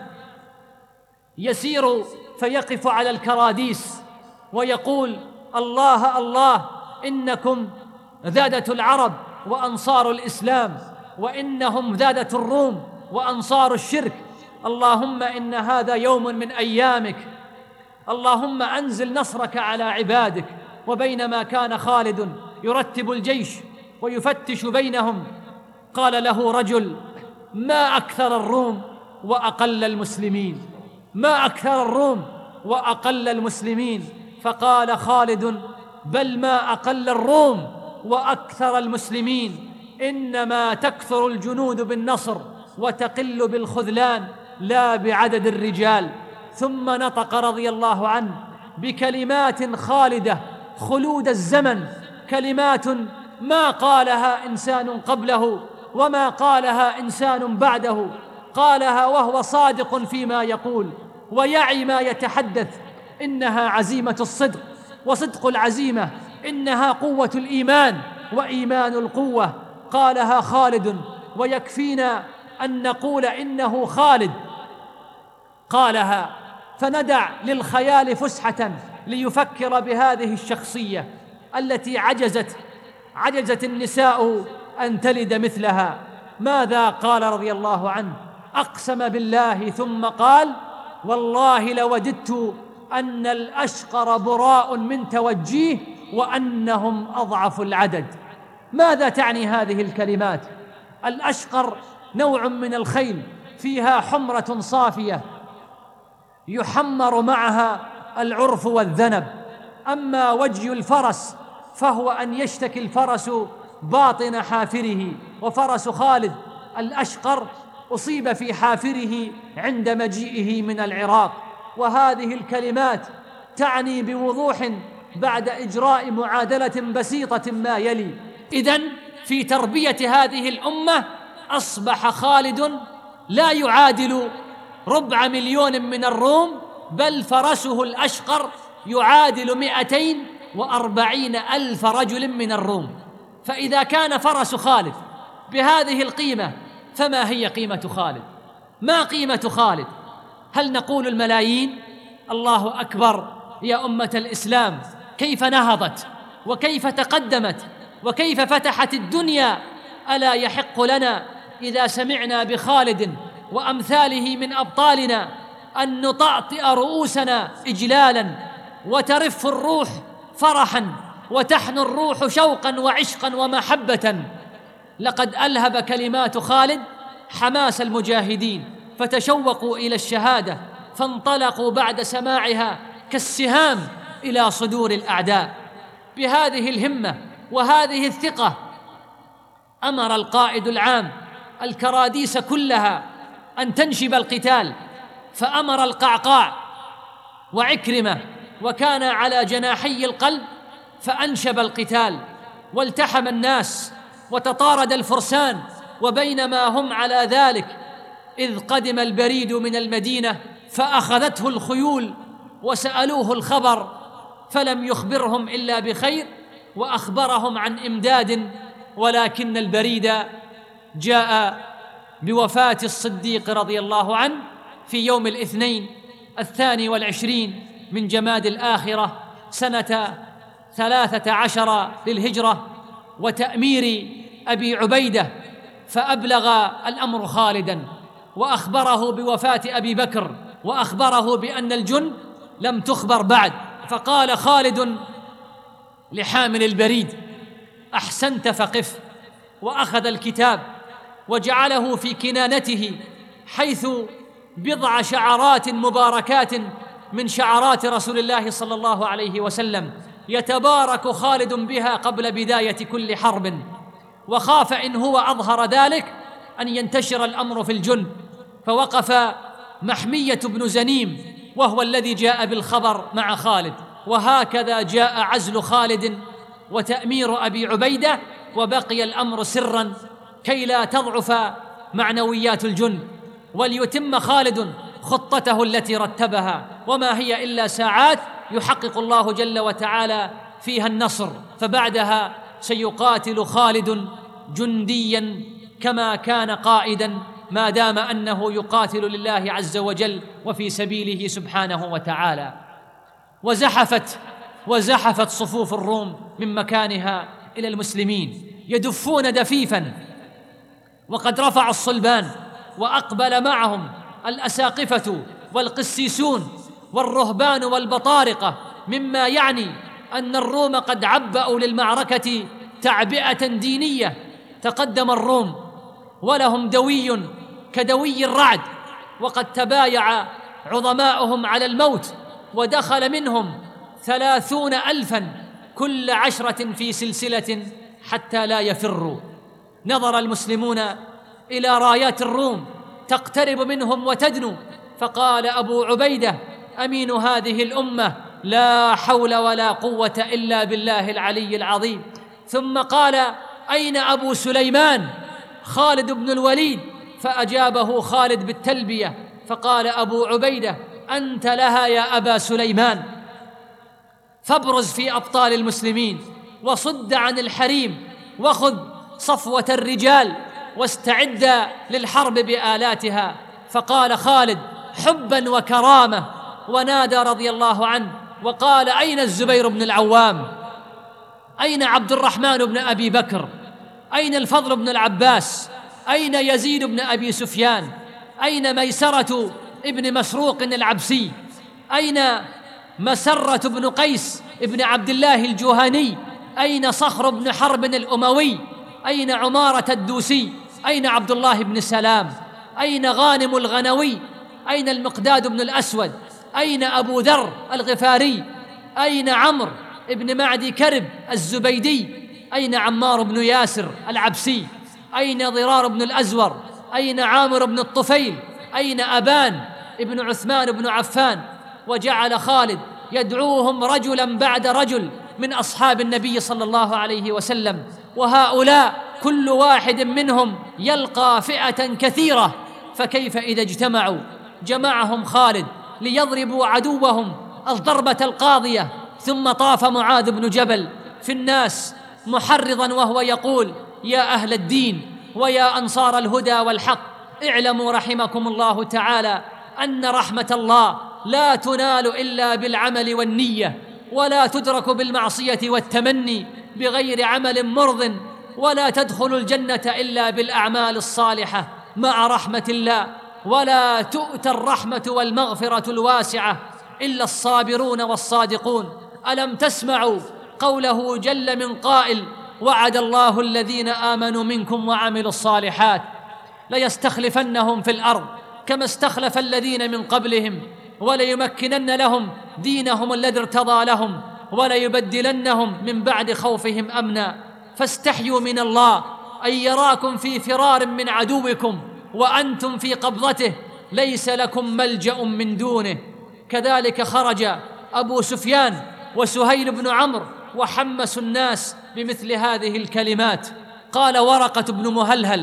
يسير فيقف على الكراديس ويقول: الله الله، إنكم ذادة العرب وأنصار الإسلام، وإنهم ذادة الروم وأنصار الشرك. اللهم إن هذا يوم من أيامك، اللهم أنزل نصرك على عبادك. وبينما كان خالد يرتب الجيش ويفتش بينهم، قال له رجل: ما أكثر الروم وأقل المسلمين، ما أكثر الروم وأقل المسلمين. فقال خالد: بل ما أقل الروم وأكثر المسلمين، إنما تكثر الجنود بالنصر وتقل بالخذلان، لا بعدد الرجال. ثم نطق رضي الله عنه بكلمات خالدة خلود الزمن، كلمات ما قالها إنسان قبله وما قالها إنسان بعده، قالها وهو صادق فيما يقول ويعي ما يتحدث. إنها عزيمة الصدق، وصدق العزيمة إنها قوة الإيمان، وإيمان القوة. قالها خالد، ويكفينا أن نقول إنه خالد قالها، فندع للخيال فسحة ليفكر بهذه الشخصية التي عجزت عجزت النساء أن تلد مثلها. ماذا قال رضي الله عنه؟ أقسم بالله ثم قال: والله لوددت أن الأشقر براء من توجيه، وأنهم أضعف العدد. ماذا تعني هذه الكلمات؟ الأشقر نوع من الخيل فيها حمرة صافية يحمر معها العرف والذنب. أما وجه الفرس فهو أن يشتكي الفرس باطن حافره، وفرس خالد الأشقر أصيب في حافره عند مجيئه من العراق. وهذه الكلمات تعني بوضوح بعد إجراء معادلة بسيطة ما يلي: إذن في تربية هذه الأمة أصبح خالد لا يعادل ربع مليون من الروم، بل فرسه الأشقر يعادل مئتين وأربعين ألف رجل من الروم. فإذا كان فرس خالد بهذه القيمة، فما هي قيمة خالد؟ ما قيمة خالد؟ هل نقول الملايين؟ الله أكبر يا أمة الإسلام، كيف نهضت وكيف تقدمت وكيف فتحت الدنيا. ألا يحق لنا إذا سمعنا بخالد وأمثاله من أبطالنا أن نطأطئ رؤوسنا إجلالا، وترف الروح فرحا، وتحن الروح شوقا وعشقا ومحبة. لقد ألهب كلمات خالد حماس المجاهدين، فتشوقوا إلى الشهادة، فانطلقوا بعد سماعها كالسهام إلى صدور الأعداء. بهذه الهمة وهذه الثقة أمر القائد العام الكراديس كلها أن تنشب القتال، فأمر القعقاع وعكرمة، وكان على جناحي القلب، فأنشب القتال، والتحم الناس وتطارد الفرسان. وبينما هم على ذلك إذ قدم البريد من المدينة فأخذته الخيول، وسألوه الخبر فلم يخبرهم إلا بخير، وأخبرهم عن إمداد، ولكن البريد جاء بوفاة الصديق رضي الله عنه في يوم الاثنين الثاني والعشرين من جماد الآخرة سنة ثلاثة عشر للهجرة، وتأمير أبي عبيدة. فأبلغ الأمر خالداً، وأخبره بوفاة أبي بكر، وأخبره بأن الجند لم تخبر بعد. فقال خالد لحامل البريد: أحسنت فقف. وأخذ الكتاب وجعله في كنانته، حيث بضع شعرات مباركات من شعرات رسول الله صلى الله عليه وسلم يتبارك خالد بها قبل بداية كل حرب. وخاف إن هو أظهر ذلك أن ينتشر الأمر في الجند، فوقف محمية بن زنيم وهو الذي جاء بالخبر مع خالد. وهكذا جاء عزل خالد وتأمير أبي عبيدة، وبقي الأمر سراً كي لا تضعف معنويات الجند، وليتم خالد خطته التي رتبها، وما هي إلا ساعات يحقق الله جل وتعالى فيها النصر. فبعدها سيقاتل خالد جندياً كما كان قائداً، ما دام أنه يقاتل لله عز وجل وفي سبيله سبحانه وتعالى. وزحفت وزحفت صفوف الروم من مكانها إلى المسلمين يدفون دفيفاً، وقد رفعوا الصلبان، وأقبل معهم الأساقفة والقسيسون والرهبان والبطارقة، مما يعني أن الروم قد عبأوا للمعركة تعبئة دينية. تقدم الروم ولهم دوي كدوي الرعد، وقد تبايع عظماؤهم على الموت، ودخل منهم ثلاثون ألفاً كل عشرة في سلسلة حتى لا يفروا. نظر المسلمون إلى رايات الروم تقترب منهم وتدنو، فقال أبو عبيدة أمين هذه الأمة: لا حول ولا قوة إلا بالله العلي العظيم. ثم قال: أين أبو سليمان خالد بن الوليد؟ فأجابه خالد بالتلبية، فقال أبو عبيدة: أنت لها يا أبا سليمان. فابرز في أبطال المسلمين، وصد عن الحريم، وخذ صفوة الرجال، واستعد للحرب بآلاتها. فقال خالد حبا وكرامة، ونادى رضي الله عنه وقال: أين الزبير بن العوام؟ أين عبد الرحمن بن أبي بكر؟ أين الفضل بن العباس؟ أين يزيد بن أبي سفيان؟ أين ميسرة ابن مسروق العبسي؟ أين مسرة بن قيس ابن عبد الله الجهني؟ أين صخر بن حرب الأموي؟ أين عمارة الدوسي؟ أين عبد الله بن سلام؟ أين غانم الغنوي؟ أين المقداد بن الأسود؟ أين أبو ذر الغفاري؟ أين عمرو بن معدي كرب الزبيدي؟ أين عمار بن ياسر العبسي؟ أين ضرار بن الأزور؟ أين عامر بن الطفيل؟ أين أبان ابن عثمان بن عفان؟ وجعل خالد يدعوهم رجلاً بعد رجل من أصحاب النبي صلى الله عليه وسلم، وهؤلاء كل واحد منهم يلقى فئة كثيرة، فكيف إذا اجتمعوا؟ جمعهم خالد ليضربوا عدوهم الضربة القاضية. ثم طاف معاذ بن جبل في الناس محرضاً وهو يقول: يا أهل الدين ويا أنصار الهدى والحق، اعلموا رحمكم الله تعالى أن رحمة الله لا تنال إلا بالعمل والنية، ولا تدرك بالمعصية والتمني بغير عمل مرض، ولا تدخل الجنة إلا بالأعمال الصالحة مع رحمة الله، ولا تؤتى الرحمة والمغفرة الواسعة إلا الصابرون والصادقون. ألم تسمعوا قوله جل من قائل: وعد الله الذين آمنوا منكم وعملوا الصالحات ليستخلفنهم في الأرض كما استخلف الذين من قبلهم وليمكنن لهم دينهم الذي ارتضى لهم وليبدلنهم من بعد خوفهم أمنا. فاستحيوا من الله أن يراكم في فرار من عدوكم وأنتم في قبضته، ليس لكم ملجأ من دونه. كذلك خرج أبو سفيان وسهيل بن عمرو وحمسوا الناس بمثل هذه الكلمات. قال ورقة بن مهلهل،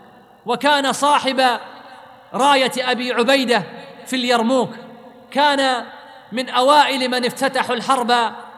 وكان صاحب راية أبي عبيدة في اليرموك، كان من أوائل من افتتحوا الحرب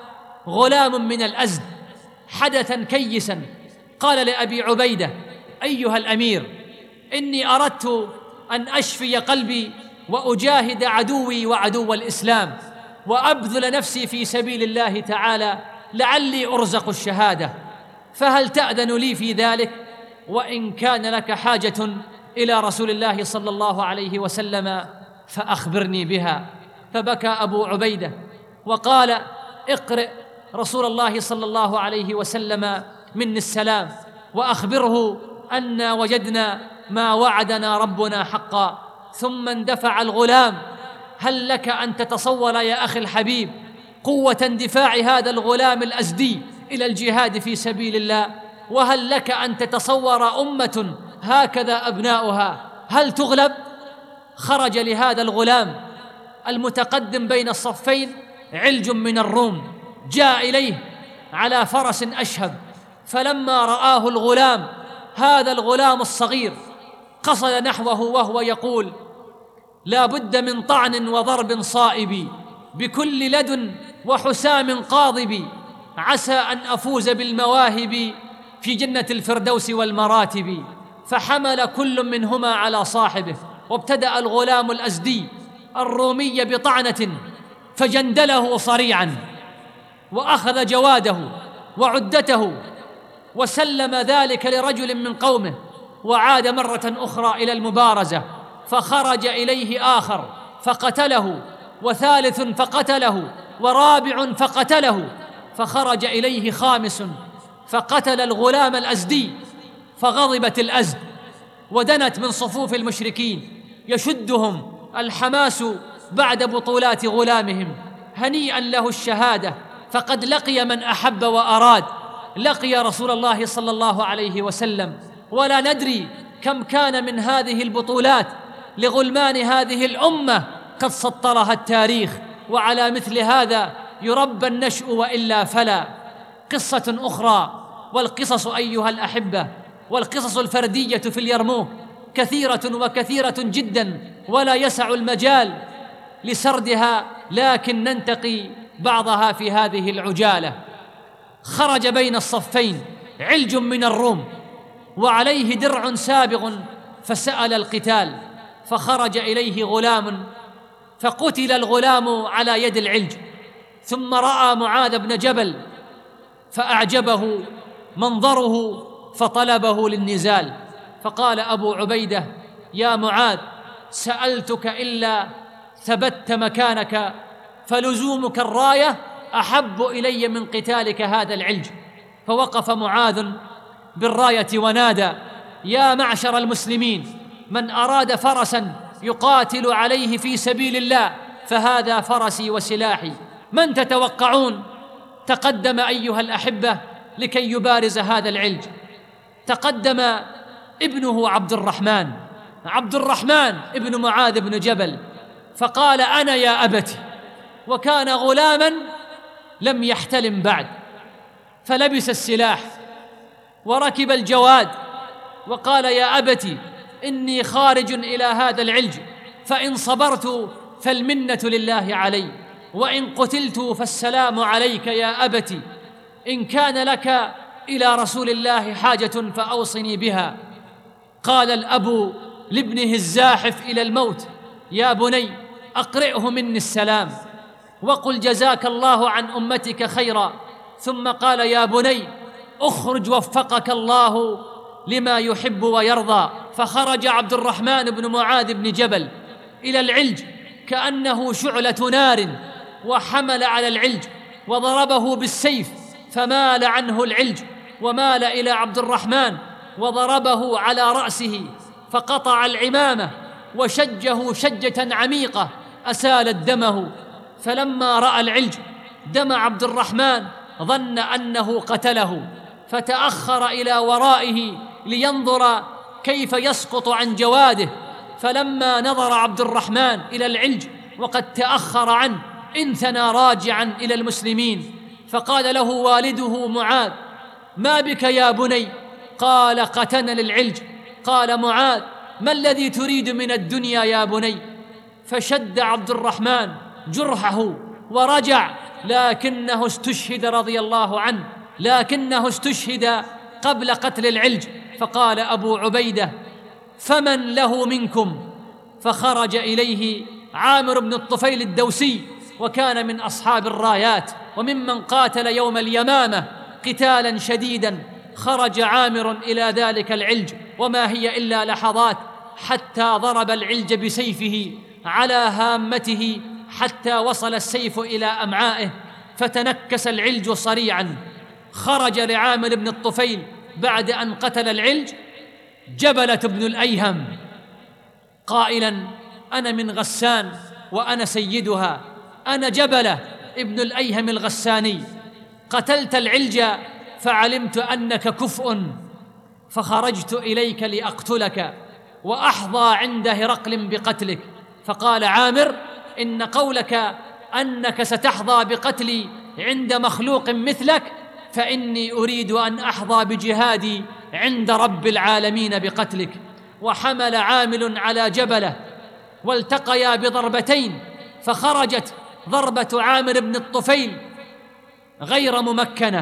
غلام من الأزد حدثا كيسا. قال لأبي عبيدة: أيها الأمير، إني أردت أن أشفي قلبي وأجاهد عدوي وعدو الإسلام وأبذل نفسي في سبيل الله تعالى لعلي أرزق الشهادة، فهل تأذن لي في ذلك؟ وإن كان لك حاجة إلى رسول الله صلى الله عليه وسلم فأخبرني بها. فبكى أبو عبيدة وقال: اقرئ رسول الله صلى الله عليه وسلم مني السلام وأخبره أنا وجدنا ما وعدنا ربنا حقا. ثم اندفع الغلام. هل لك أن تتصور يا أخي الحبيب قوة اندفاع هذا الغلام الأزدي إلى الجهاد في سبيل الله؟ وهل لك أن تتصور أمة هكذا أبناؤها هل تغلب؟ خرج لهذا الغلام المتقدم بين الصفين علج من الروم، جاء إليه على فرس أشهب، فلما رآه الغلام هذا الغلام الصغير قصد نحوه وهو يقول: لا بد من طعن وضرب صائب بكل لدن وحسام قاضب، عسى أن أفوز بالمواهب في جنة الفردوس والمراتب. فحمل كل منهما على صاحبه، وابتدأ الغلام الأزدي الرومي بطعنة فجندله صريعا، وأخذ جواده وعدته وسلم ذلك لرجل من قومه، وعاد مرة أخرى إلى المبارزة، فخرج إليه آخر فقتله، وثالث فقتله، ورابع فقتله، فخرج إليه خامس فقتل الغلام الأزدي. فغضبت الأزد ودنت من صفوف المشركين، يشدهم الحماس بعد بطولات غلامهم. هنيئا له الشهادة، فقد لقي من أحب وأراد، لقي رسول الله صلى الله عليه وسلم. ولا ندري كم كان من هذه البطولات لغلمان هذه الأمة قد سطرها التاريخ، وعلى مثل هذا يربى النشء وإلا فلا. قصة أخرى، والقصص أيها الأحبة والقصص الفردية في اليرموك كثيرة وكثيرة جدا، ولا يسع المجال لسردها، لكن ننتقي بعضها في هذه العجالة. خرج بين الصفين علج من الروم وعليه درع سابغ فسأل القتال، فخرج إليه غلام فقتل الغلام على يد العلج. ثم رأى معاذ بن جبل فأعجبه منظره فطلبه للنزال، فقال أبو عبيدة: يا معاذ، سألتك إلا ثبت مكانك، فلزومك الراية أحب إلي من قتالك هذا العلج. فوقف معاذ بالراية ونادى: يا معشر المسلمين، من أراد فرسا يقاتل عليه في سبيل الله فهذا فرسي وسلاحي، من تتوقعون؟ تقدم أيها الأحبة لكي يبارز هذا العلج. تقدم ابنه عبد الرحمن عبد الرحمن ابن معاذ بن جبل، فقال: أنا يا أبتي. وكان غلاما لم يحتلم بعد، فلبس السلاح وركب الجواد وقال: يا أبتي، إني خارج إلى هذا العلج، فإن صبرت فالمنة لله علي، وإن قتلت فالسلام عليك يا أبتي. إن كان لك إلى رسول الله حاجة فأوصني بها. قال الأب لابنه الزاحف إلى الموت: يا بني، أقرئه مني السلام وقل جزاك الله عن أمتك خيرا. ثم قال: يا بني، أخرج وفقك الله لما يحب ويرضى. فخرج عبد الرحمن بن معاذ بن جبل إلى العلج كأنه شعلة نار، وحمل على العلج وضربه بالسيف، فمال عنه العلج ومال إلى عبد الرحمن وضربه على رأسه، فقطع العمامة وشجه شجة عميقة أسالت دمه. فلما رأى العلج دم عبد الرحمن ظن أنه قتله، فتأخر إلى ورائه لينظر كيف يسقط عن جواده. فلما نظر عبد الرحمن إلى العلج وقد تأخر عنه، انثنى راجعا إلى المسلمين، فقال له والده معاذ: ما بك يا بني؟ قال: قتلني العلج. قال معاذ: ما الذي تريد من الدنيا يا بني؟ فشد عبد الرحمن جرحه ورجع، لكنه استشهد رضي الله عنه، لكنه استشهد قبل قتل العلج. فقال أبو عبيدة: فمن له منكم؟ فخرج إليه عامر بن الطفيل الدوسي، وكان من أصحاب الرايات وممن قاتل يوم اليمامة قتالا شديدا. خرج عامر إلى ذلك العلج، وما هي إلا لحظات، حتى ضرب العلج بسيفه على هامته حتى وصل السيف إلى أمعائه، فتنكس العلج صريعا. خرج لعامر بن الطفيل بعد أن قتل العلج جبلة بن الأيهم قائلا: أنا من غسان وأنا سيدها، أنا جبلة ابن الأيهم الغساني، قتلت العلج فعلمت أنك كفء، فخرجت إليك لأقتلك وأحظى عند هرقل بقتلك. فقال عامر: إن قولك أنك ستحظى بقتلي عند مخلوق مثلك، فإني أريد أن أحظى بجهادي عند رب العالمين بقتلك. وحمل عامل على جبله والتقيا بضربتين، فخرجت ضربة عامر بن الطفيل غير ممكنة،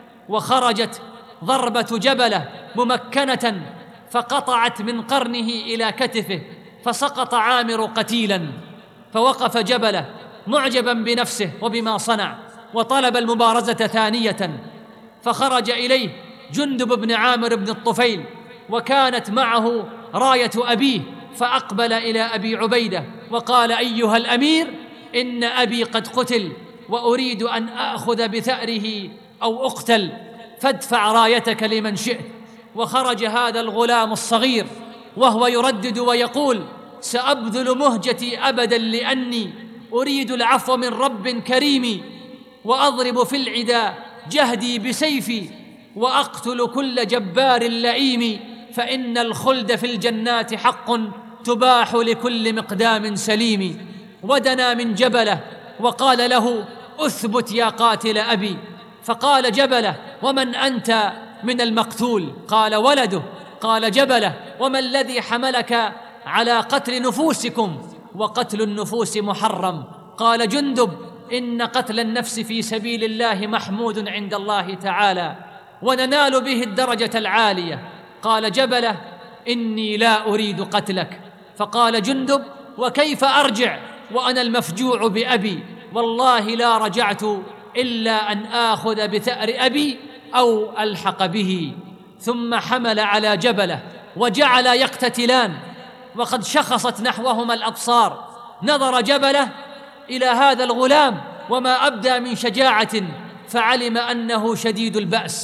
وخرجت ضربة جبله ممكنة، فقطعت من قرنه إلى كتفه، فسقط عامر قتيلا. فوقف جبله معجبا بنفسه وبما صنع، وطلب المبارزة ثانية. فخرج إليه جندب بن عامر بن الطفيل، وكانت معه راية أبيه، فأقبل إلى أبي عبيدة وقال: أيها الأمير، إن أبي قد قتل، وأريد أن آخذ بثأره أو أقتل، فادفع رايتك لمن شئت. وخرج هذا الغلام الصغير وهو يردد ويقول: سأبذل مهجتي أبدا، لأني أريد العفو من رب كريم، وأضرب في العدا جهدي بسيفي، وأقتل كل جبار لئيم، فإن الخلد في الجنات حق تباح لكل مقدام سليم. ودنا من جبله وقال له: أثبت يا قاتل أبي. فقال جبله: ومن أنت من المقتول؟ قال: ولده. قال جبله: وما الذي حملك على قتل نفوسكم؟ وقتل النفوس محرم. قال جندب: إن قتل النفس في سبيل الله محمود عند الله تعالى، وننال به الدرجة العالية. قال جبله: إني لا أريد قتلك. فقال جندب: وكيف أرجع وأنا المفجوع بأبي؟ والله لا رجعت إلا أن آخذ بثأر أبي أو ألحق به. ثم حمل على جبله وجعل يقتتلان، وقد شخصت نحوهما الأبصار. نظر جبله إلى هذا الغلام وما أبدى من شجاعة، فعلم أنه شديد البأس،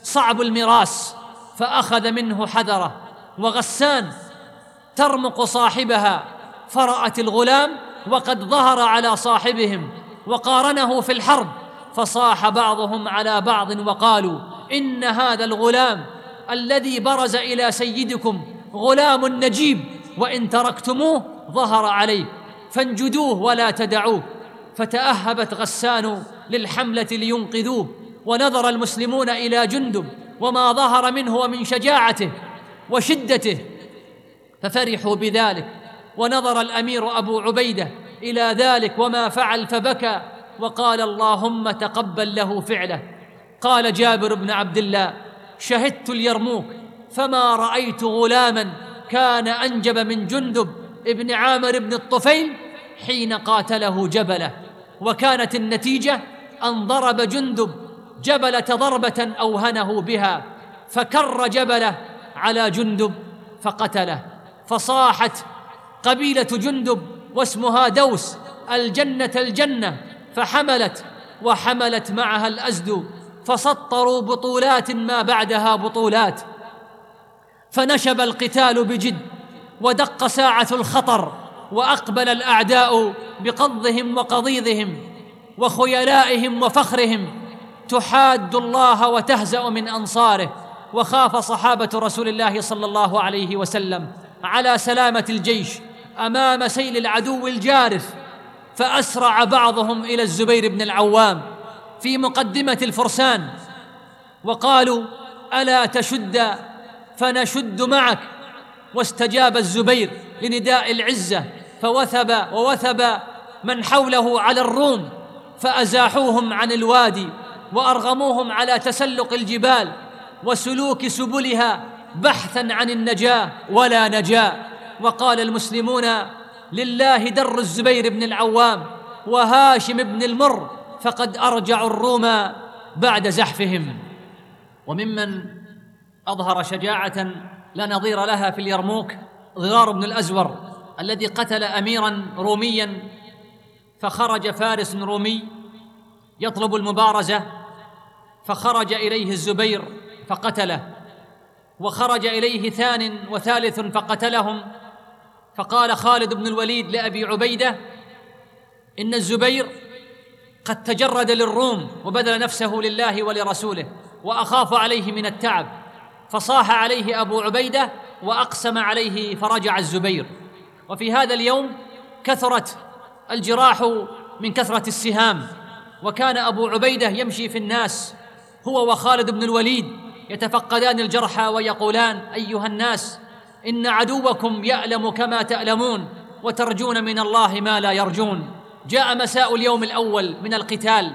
صعب المراس فأخذ منه حذره. وغسان ترمق صاحبها فرأت الغلام وقد ظهر على صاحبهم وقارنه في الحرب، فصاح بعضهم على بعض وقالوا إن هذا الغلام الذي برز إلى سيدكم غلام نجيب، وإن تركتموه ظهر عليه فانجدوه ولا تدعوه. فتأهبت غسان للحملة لينقذوه، ونظر المسلمون إلى جندب وما ظهر منه ومن شجاعته وشدته ففرحوا بذلك. ونظر الأمير أبو عبيدة إلى ذلك وما فعل فبكى وقال اللهم تقبل له فعله. قال جابر بن عبد الله شهدت اليرموك فما رأيت غلاما كان أنجب من جندب ابن عامر بن الطفيل حين قاتله جبلة، وكانت النتيجة أن ضرب جندب جبلة ضربة أوهنه بها، فكر جبلة على جندب فقتله. فصاحت قبيلة جندب واسمها دوس الجنة الجنة، فحملت وحملت معها الأزد، فسطروا بطولات ما بعدها بطولات. فنشب القتال بجد ودق ساعة الخطر، وأقبل الأعداء بقضهم وقضيضهم وخيلائهم وفخرهم، تحاد الله وتهزأ من أنصاره. وخاف صحابة رسول الله صلى الله عليه وسلم على سلامة الجيش أمام سيل العدو الجارف، فأسرع بعضهم إلى الزبير بن العوام في مقدمة الفرسان وقالوا ألا تشد فنشد معك. واستجاب الزبير لنداء العزة فوثب ووثب من حوله على الروم، فأزاحوهم عن الوادي وأرغموهم على تسلق الجبال وسلوك سبلها بحثاً عن النجاة ولا نجاة. وقال المسلمون لله در الزبير بن العوام وهاشم بن المر فقد أرجعوا الروم بعد زحفهم. وممن أظهر شجاعة لا نظير لها في اليرموك ضرار بن الأزور الذي قتل أميراً رومياً، فخرج فارس رومي يطلب المبارزة فخرج إليه الزبير فقتله، وخرج إليه ثان وثالث فقتلهم. فقال خالد بن الوليد لأبي عبيدة إن الزبير قد تجرد للروم وبذل نفسه لله ولرسوله وأخاف عليه من التعب، فصاح عليه أبو عبيدة وأقسم عليه فرجع الزبير. وفي هذا اليوم كثرت الجراح من كثرة السهام، وكان أبو عبيدة يمشي في الناس هو وخالد بن الوليد يتفقدان الجرحى ويقولان أيها الناس إن عدوكم يألم كما تألمون وترجون من الله ما لا يرجون. جاء مساء اليوم الأول من القتال،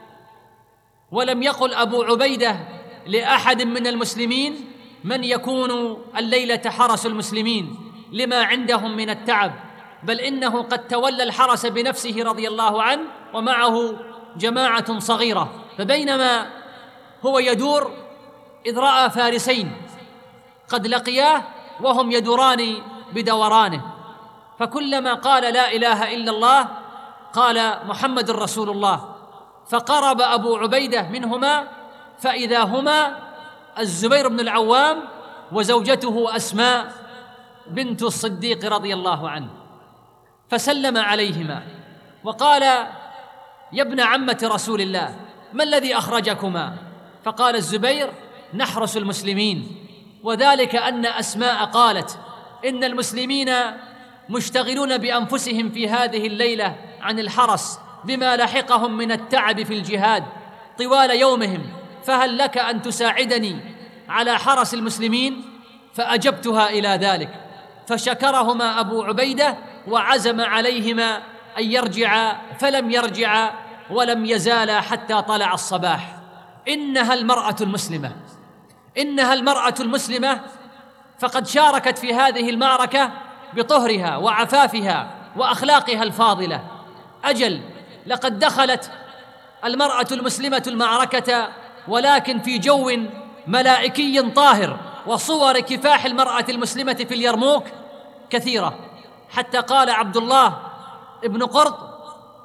ولم يقل أبو عبيدة لأحد من المسلمين من يكون الليلة حرس المسلمين لما عندهم من التعب، بل إنه قد تولى الحرس بنفسه رضي الله عنه ومعه جماعة صغيرة. فبينما هو يدور إذ رأى فارسين قد لقياه وهم يدوران بدورانه، فكلما قال لا إله إلا الله قال محمد رسول الله، فقرب أبو عبيدة منهما فإذا هما الزبير بن العوام وزوجته أسماء بنت الصديق رضي الله عنه، فسلم عليهما وقال يا ابن عمة رسول الله ما الذي أخرجكما؟ فقال الزبير نحرس المسلمين، وذلك أن أسماء قالت إن المسلمين مشتغلون بأنفسهم في هذه الليلة عن الحرس بما لحقهم من التعب في الجهاد طوال يومهم، فهل لك أن تساعدني على حرس المسلمين؟ فأجبتها إلى ذلك، فشكرهما أبو عبيدة وعزم عليهما أن يرجعا، فلم يرجعا ولم يزالا حتى طلع الصباح. إنها المرأة المسلمة، إنها المرأة المسلمة، فقد شاركت في هذه المعركة بطهرها وعفافها وأخلاقها الفاضلة. أجل لقد دخلت المرأة المسلمة المعركة ولكن في جو ملائكي طاهر، وصور كفاح المرأة المسلمة في اليرموك كثيرة، حتى قال عبد الله ابن قرط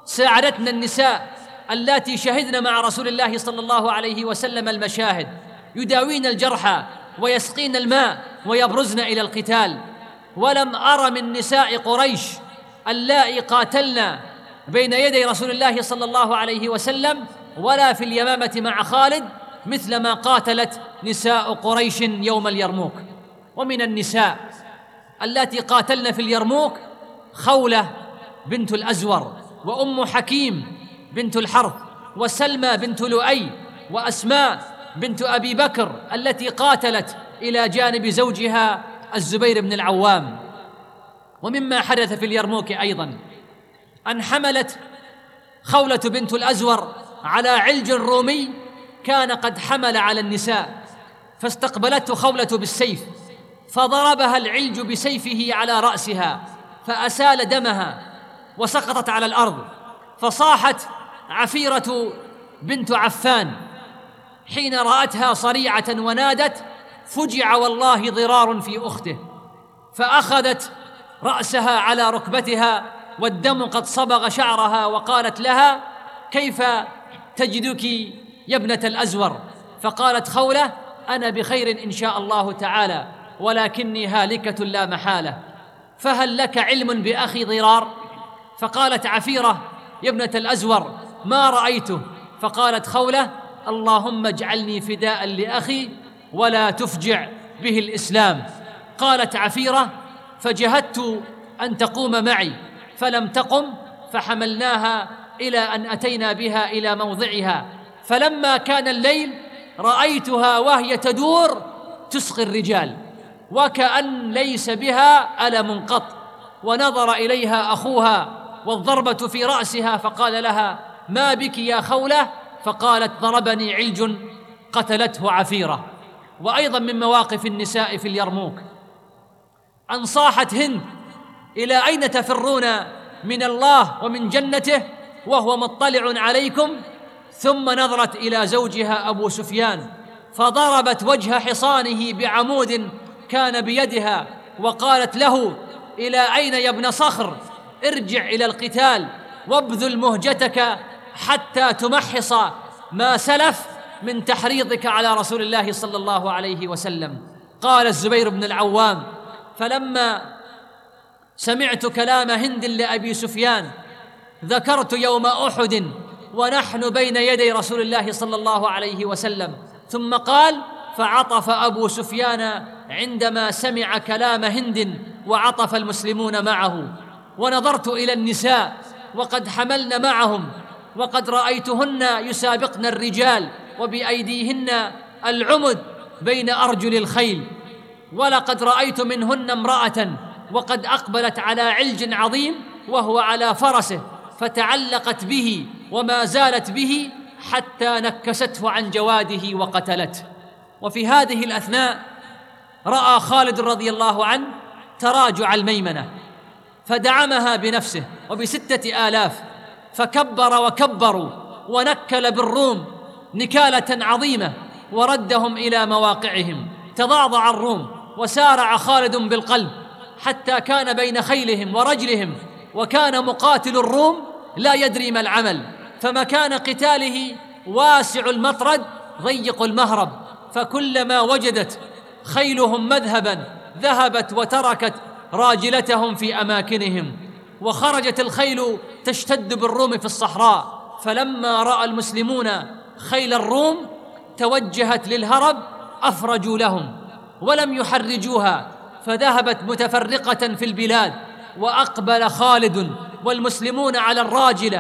ساعدتنا النساء اللاتي شهدن مع رسول الله صلى الله عليه وسلم المشاهد، يداوين الجرحى ويسقين الماء ويبرزن إلى القتال. ولم أر من نساء قريش اللائي قاتلن بين يدي رسول الله صلى الله عليه وسلم ولا في اليمامة مع خالد مثل ما قاتلت نساء قريش يوم اليرموك. ومن النساء التي قاتلن في اليرموك خولة بنت الأزور، وأم حكيم بنت الحرث، وسلمى بنت لؤي، وأسماء بنت أبي بكر التي قاتلت إلى جانب زوجها الزبير بن العوام. ومما حدث في اليرموك أيضاً أن حملت خولة بنت الأزور على علج رومي كان قد حمل على النساء، فاستقبلته خولة بالسيف فضربها العلج بسيفه على رأسها فأسال دمها وسقطت على الأرض. فصاحت عفيرة بنت عفان حين رأتها صريعة ونادت: فجع والله ضرار في أخته. فأخذت رأسها على ركبتها والدم قد صبغ شعرها وقالت لها: كيف تجدك يا ابنة الأزور؟ فقالت خولة: أنا بخير إن شاء الله تعالى، ولكني هالكة لا محالة، فهل لك علم بأخي ضرار؟ فقالت عفيرة: يا ابنة الأزور ما رأيته. فقالت خولة: اللهم اجعلني فداء لأخي ولا تفجع به الإسلام. قالت عفيرة: فجهدت أن تقوم معي فلم تقم، فحملناها إلى أن أتينا بها إلى موضعها، فلما كان الليل رأيتها وهي تدور تسقي الرجال وكأن ليس بها ألم قط. ونظر إليها أخوها والضربة في رأسها فقال لها: ما بك يا خولة؟ فقالت: ضربني علج قتلته عفيرة. وأيضا من مواقف النساء في اليرموك أن صاحت هند: إلى أين تفرون من الله ومن جنته وهو مطلع عليكم؟ ثم نظرت إلى زوجها أبو سفيان فضربت وجه حصانه بعمود كان بيدها وقالت له: إلى أين يا ابن صخر؟ ارجع إلى القتال وابذل مهجتك حتى تمحص ما سلف من تحريضك على رسول الله صلى الله عليه وسلم. قال الزبير بن العوام: فلما سمعت كلام هند لأبي سفيان ذكرت يوم أحد ونحن بين يدي رسول الله صلى الله عليه وسلم. ثم قال: فعطف أبو سفيان عندما سمع كلام هند وعطف المسلمون معه. ونظرت إلى النساء وقد حملن معهم وقد رأيتهن يسابقن الرجال وبأيديهن العمد بين أرجل الخيل، ولقد رأيت منهن امرأة وقد أقبلت على علج عظيم وهو على فرسه فتعلقت به وما زالت به حتى نكسته عن جواده وقتلته. وفي هذه الأثناء رأى خالد رضي الله عنه تراجع الميمنة فدعمها بنفسه وبستة آلاف، فكبر وكبروا ونكل بالروم نكالة عظيمة وردهم إلى مواقعهم. تضاضع الروم وسارع خالد بالقلب حتى كان بين خيلهم ورجلهم، وكان مقاتل الروم لا يدري ما العمل، فمكان قتاله واسع المطرد ضيق المهرب، فكلما وجدت خيلهم مذهبا ذهبت وتركت راجلتهم في أماكنهم. وخرجت الخيل تشتد بالروم في الصحراء، فلما رأى المسلمون خيل الروم توجهت للهرب أفرجوا لهم ولم يحرجوها، فذهبت متفرقة في البلاد. وأقبل خالد والمسلمون على الراجلة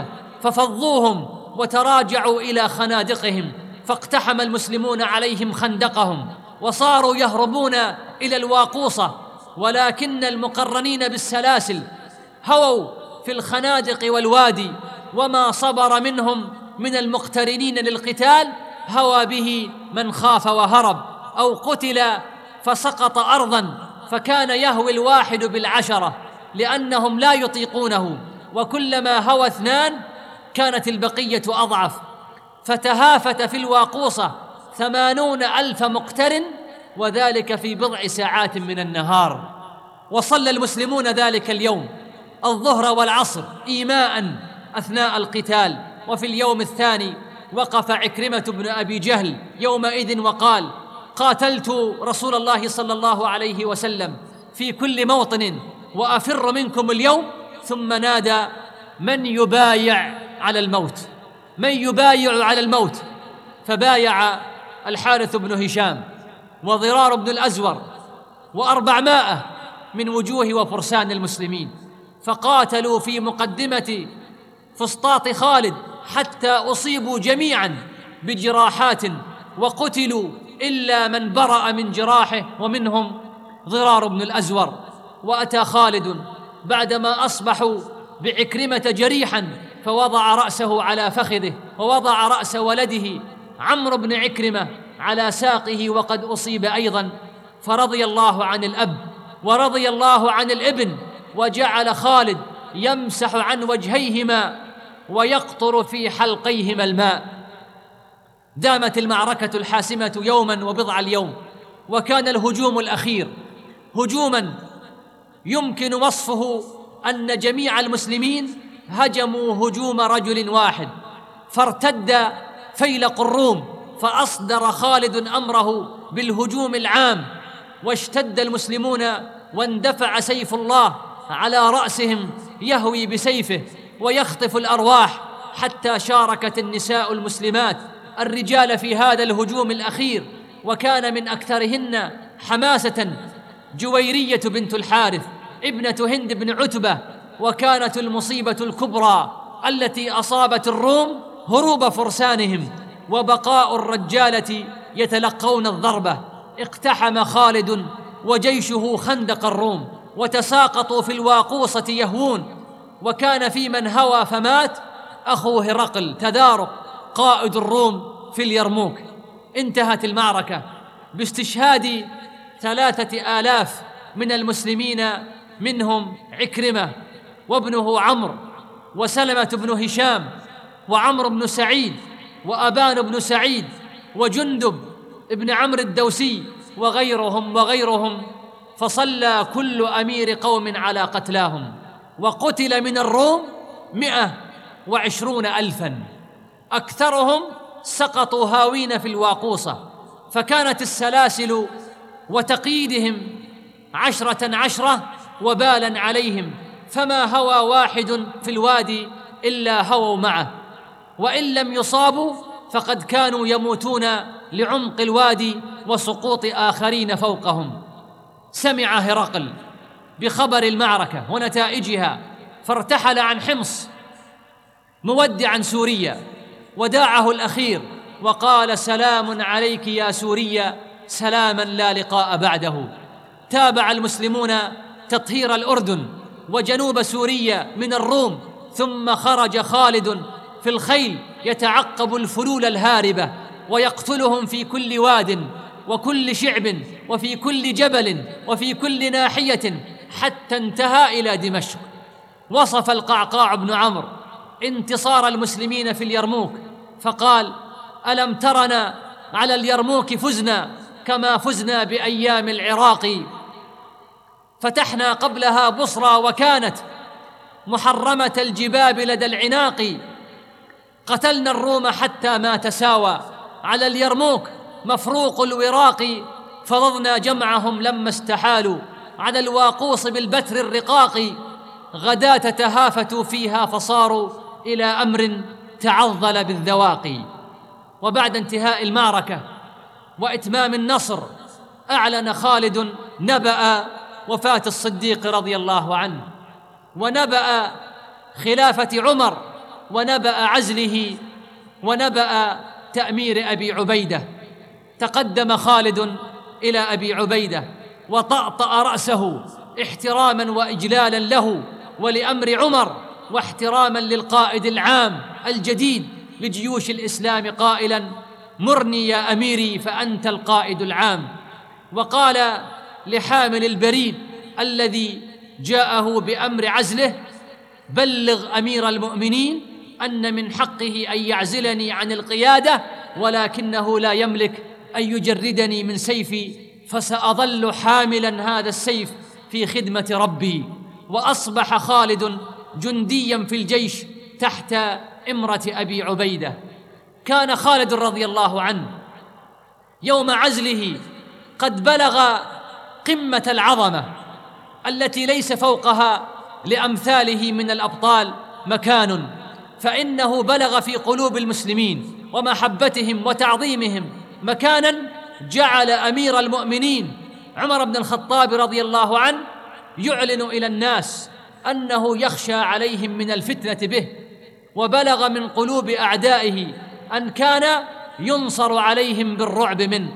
ففضوهم وتراجعوا إلى خنادقهم، فاقتحم المسلمون عليهم خندقهم وصاروا يهربون إلى الواقوصة، ولكن المقرنين بالسلاسل هووا في الخنادق والوادي، وما صبر منهم من المقترنين للقتال هوى به من خاف وهرب أو قتل فسقط أرضاً، فكان يهوي الواحد بالعشرة لأنهم لا يطيقونه، وكلما هوى اثنان كانت البقية أضعف، فتهافت في الواقوصة ثمانون ألف مقترن، وذلك في بضع ساعات من النهار. وصلى المسلمون ذلك اليوم الظهر والعصر إيماء أثناء القتال. وفي اليوم الثاني وقف عكرمة بن أبي جهل يومئذ وقال: قاتلت رسول الله صلى الله عليه وسلم في كل موطن وأفر منكم اليوم. ثم نادى: من يبايع على الموت؟ من يبايع على الموت؟ فبايع الحارث بن هشام وضرار بن الأزور وأربعمائة من وجوه وفرسان المسلمين، فقاتلوا في مقدمة فسطاط خالد حتى أصيبوا جميعاً بجراحات وقتلوا إلا من برأ من جراحه، ومنهم ضرار بن الأزور. وأتى خالد بعدما أصبحوا بعكرمة جريحاً فوضع رأسه على فخذه، ووضع رأس ولده عمرو بن عكرمة على ساقه وقد أصيب أيضاً، فرضي الله عن الأب ورضي الله عن الابن، وجعل خالد يمسح عن وجهيهما ويقطر في حلقيهما الماء. دامت المعركة الحاسمة يوماً وبضع اليوم، وكان الهجوم الأخير هجوماً يمكن وصفه أن جميع المسلمين هجموا هجوم رجل واحد، فارتد فيلق الروم، فأصدر خالد أمره بالهجوم العام، واشتد المسلمون واندفع سيف الله على رأسهم يهوي بسيفه ويخطف الأرواح، حتى شاركت النساء المسلمات الرجال في هذا الهجوم الأخير، وكان من أكثرهن حماسة جويرية بنت الحارث ابنة هند بن عتبة. وكانت المصيبة الكبرى التي أصابت الروم هروب فرسانهم وبقاء الرجالة يتلقون الضربة. اقتحم خالد وجيشه خندق الروم وتساقطوا في الواقوصة يهوون، وكان في من هوى فمات أخو هرقل تدارق قائد الروم في اليرموك. انتهت المعركة باستشهاد ثلاثة آلاف من المسلمين، منهم عكرمة وابنه عمرو وسلمة بن هشام وعمرو بن سعيد وأبان بن سعيد وجندب ابن عمرو الدوسي وغيرهم وغيرهم، فصلى كل أمير قوم على قتلاهم. وقتل من الروم مئة وعشرون ألفاً، أكثرهم سقطوا هاوين في الواقوصة، فكانت السلاسل وتقييدهم عشرة عشرة وبالاً عليهم، فما هوى واحد في الوادي إلا هووا معه، وإن لم يصابوا فقد كانوا يموتون لعمق الوادي وسقوط آخرين فوقهم. سمع هرقل بخبر المعركة ونتائجها، فارتحل عن حمص مودعاً سوريا، وداعه الأخير وقال: سلام عليك يا سوريا، سلاماً لا لقاء بعده. تابع المسلمون تطهير الأردن وجنوب سوريا من الروم، ثم خرج خالد في الخيل يتعقب الفلول الهاربة ويقتلهم في كل واد وكل شعب وفي كل جبل وفي كل ناحية، حتى انتهى إلى دمشق. وصف القعقاع بن عمرو انتصار المسلمين في اليرموك فقال: ألم ترنا على اليرموك فزنا كما فزنا بأيام العراق، فتحنا قبلها بصرى وكانت محرمة الجباب لدى العناق، قتلنا الروم حتى ما تساوى على اليرموك مفروق الوراق، فضضنا جمعهم لما استحالوا على الواقوص بالبتر الرقاق، غداة تهافتوا فيها فصاروا إلى أمر تعظل بالذواق. وبعد انتهاء المعركة وإتمام النصر أعلن خالد نبأ وفاة الصديق رضي الله عنه، ونبأ خلافة عمر، ونبأ عزله، ونبأ تأمير أبي عبيدة. تقدم خالد إلى أبي عبيدة وطأطأ رأسه احتراماً وإجلالاً له ولأمر عمر، واحتراماً للقائد العام الجديد لجيوش الإسلام، قائلاً: مرني يا أميري فأنت القائد العام. وقال لحامل البريد الذي جاءه بأمر عزله: بلغ أمير المؤمنين أن من حقه أن يعزلني عن القيادة، ولكنه لا يملك أن يجردني من سيفي، فسأظل حاملاً هذا السيف في خدمة ربي. وأصبح خالد جندياً في الجيش تحت إمرة أبي عبيدة. كان خالد رضي الله عنه يوم عزله قد بلغ قمة العظمة التي ليس فوقها لأمثاله من الأبطال مكان، فإنه بلغ في قلوب المسلمين ومحبتهم وتعظيمهم مكانا جعل أمير المؤمنين عمر بن الخطاب رضي الله عنه يعلن إلى الناس أنه يخشى عليهم من الفتنة به، وبلغ من قلوب أعدائه أن كان ينصر عليهم بالرعب منه.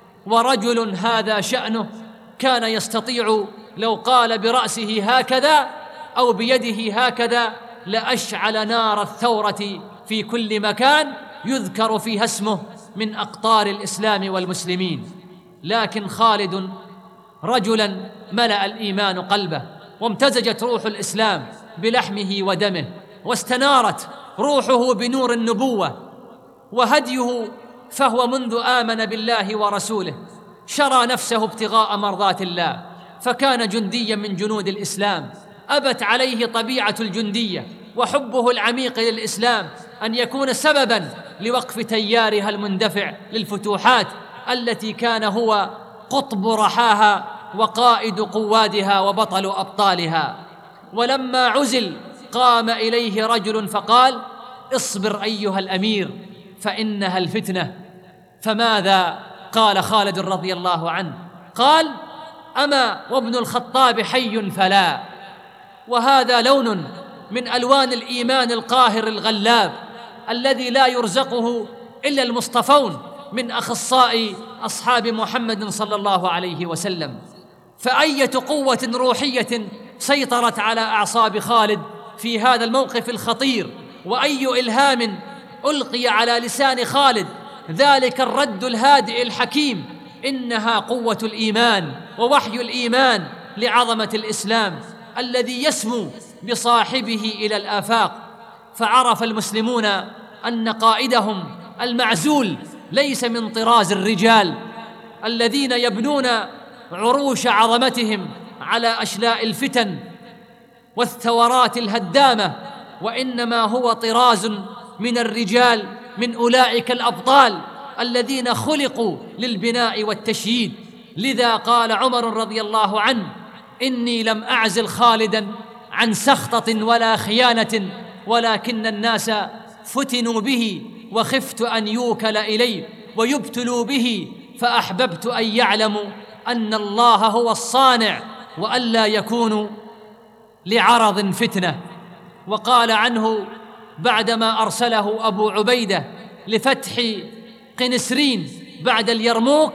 ورجل هذا شأنه كان يستطيع لو قال برأسه هكذا أو بيده هكذا لأشعل نار الثورة في كل مكان يذكر فيها اسمه من أقطار الإسلام والمسلمين. لكن خالد رجلاً ملأ الإيمان قلبه، وامتزجت روح الإسلام بلحمه ودمه، واستنارت روحه بنور النبوة وهديه، فهو منذ آمن بالله ورسوله شرى نفسه ابتغاء مرضات الله، فكان جندياً من جنود الإسلام. أبت عليه طبيعة الجندية وحبه العميق للإسلام أن يكون سبباً لوقف تيارها المندفع للفتوحات التي كان هو قطب رحاها وقائد قوادها وبطل أبطالها. ولما عزل قام إليه رجل فقال: اصبر أيها الأمير فإنها الفتنة. فماذا قال خالد رضي الله عنه؟ قال: أما وابن الخطاب حي فلا. وهذا لون من ألوان الإيمان القاهر الغلاب الذي لا يرزقه إلا المصطفون من أخصاء أصحاب محمد صلى الله عليه وسلم. فأية قوة روحية سيطرت على أعصاب خالد في هذا الموقف الخطير، وأي إلهام ألقي على لسان خالد ذلك الرد الهادئ الحكيم. إنها قوة الإيمان ووحي الإيمان لعظمة الإسلام الذي يسمو بصاحبه إلى الآفاق. فعرف المسلمون أن قائدهم المعزول ليس من طراز الرجال الذين يبنون عروش عظمتهم على أشلاء الفتن والثورات الهدامة، وإنما هو طراز من الرجال، من أولئك الأبطال الذين خلقوا للبناء والتشييد. لذا قال عمر رضي الله عنه: إني لم أعزل خالداً عن سخطة ولا خيانة، ولكن الناس فتنوا به وخفت أن يوكل إليه ويبتلوا به، فأحببت أن يعلموا أن الله هو الصانع وألا يكونوا لعرض فتنة. وقال عنه بعدما أرسله أبو عبيدة لفتح قنسرين بعد اليرموك: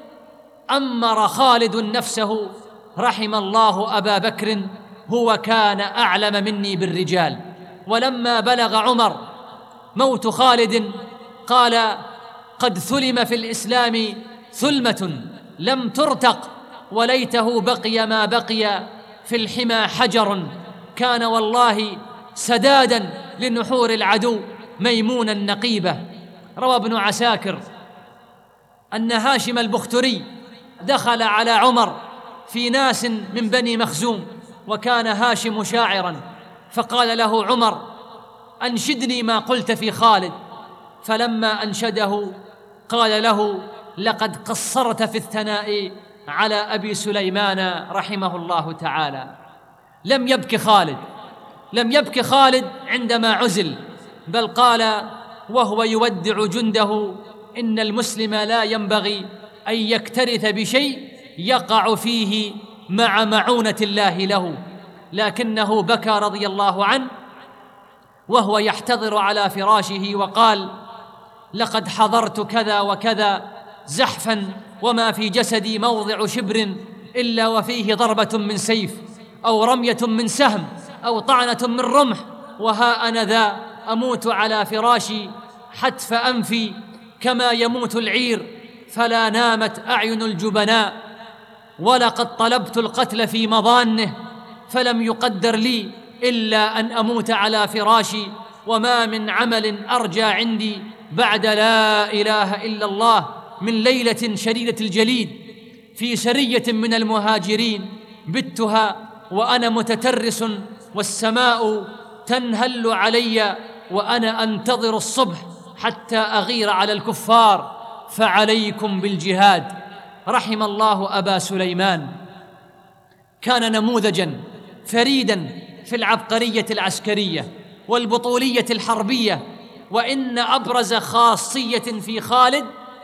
أمر خالد نفسه رحم الله أبا بكر، هو كان أعلم مني بالرجال. ولما بلغ عمر موت خالد قال: قد ثلم في الإسلام ثلمة لم ترتق، وليته بقي ما بقي في الحمى حجر، كان والله سدادا لنحور العدو ميمون النقيبة. روى ابن عساكر أن هاشم البختري دخل على عمر في ناس من بني مخزوم، وكان هاشم شاعراً، فقال له عمر: أنشدني ما قلت في خالد. فلما أنشده قال له: لقد قصرت في الثناء على أبي سليمان رحمه الله تعالى. لم يبك خالد لم يبك خالد عندما عزل، بل قال وهو يودع جنده: إن المسلم لا ينبغي أن يكترث بشيء يقع فيه مع معونة الله له. لكنه بكى رضي الله عنه وهو يحتضر على فراشه وقال: لقد حضرت كذا وكذا زحفا، وما في جسدي موضع شبر إلا وفيه ضربة من سيف أو رمية من سهم أو طعنة من رمح، وها أنا ذا أموت على فراشي حتف أنفي كما يموت العير، فلا نامت أعين الجبناء، ولقد طلبت القتل في مضانه فلم يقدر لي إلا أن أموت على فراشي، وما من عمل أرجى عندي بعد لا إله إلا الله من ليلة شديدة الجليد في سرية من المهاجرين بتها وأنا متترس والسماء تنهل علي، وأنا أنتظر الصبح حتى أغير على الكفار، فعليكم بالجهاد. رحم الله أبا سليمان، كان نموذجاً فريداً في العبقرية العسكرية والبطولية الحربية. وإن أبرز خاصية في خالد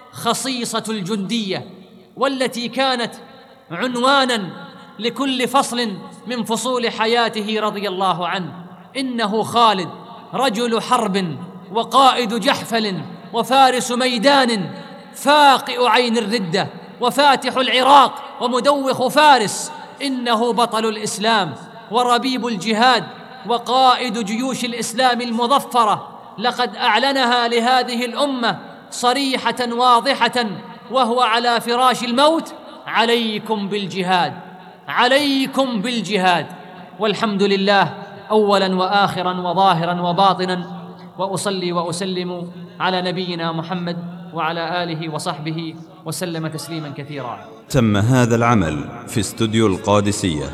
خصيصة الجندية، والتي كانت عنواناً لكل فصل من فصول حياته رضي الله عنه. إنه خالد رجل حرب وقائد جحفل وفارس ميدان، فاقئ عين الردة وفاتح العراق ومدوخ فارس. إنه بطل الإسلام وربيب الجهاد وقائد جيوش الإسلام المظفرة، لقد أعلنها لهذه الأمة صريحة واضحة وهو على فراش الموت: عليكم بالجهاد، عليكم بالجهاد. والحمد لله أولاً وآخراً وظاهراً وباطناً، وأصلي وأسلم على نبينا محمد وعلى آله وصحبه وسلم تسليماً كثيراً. تم هذا العمل في استوديو القادسية،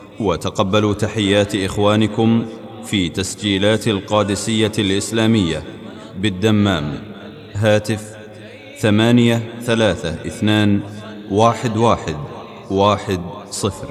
وتقبلوا تحيات إخوانكم في تسجيلات القادسية الإسلامية بالدمام. هاتف ثمانية ثلاثة اثنان واحد واحد واحد صفر.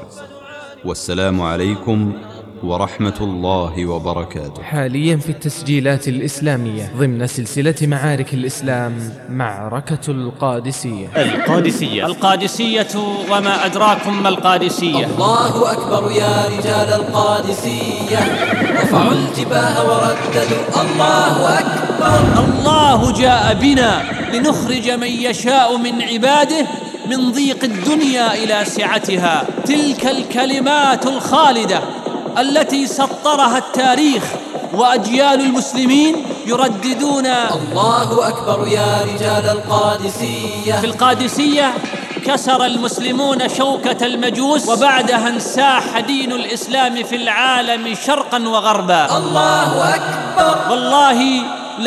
والسلام عليكم ورحمة الله وبركاته. حاليا في التسجيلات الإسلامية ضمن سلسلة معارك الإسلام معركة القادسية. القادسية القادسية وما أدراكم ما القادسية. الله أكبر يا رجال القادسية، رفعوا الجباه ورددوا الله أكبر. الله جاء بنا لنخرج من يشاء من عباده من ضيق الدنيا إلى سعتها. تلك الكلمات الخالدة التي سطرها التاريخ وأجيال المسلمين يرددون الله أكبر يا رجال القادسية. في القادسية كسر المسلمون شوكة المجوس، وبعدها انساح دين الإسلام في العالم شرقا وغربا. الله أكبر. والله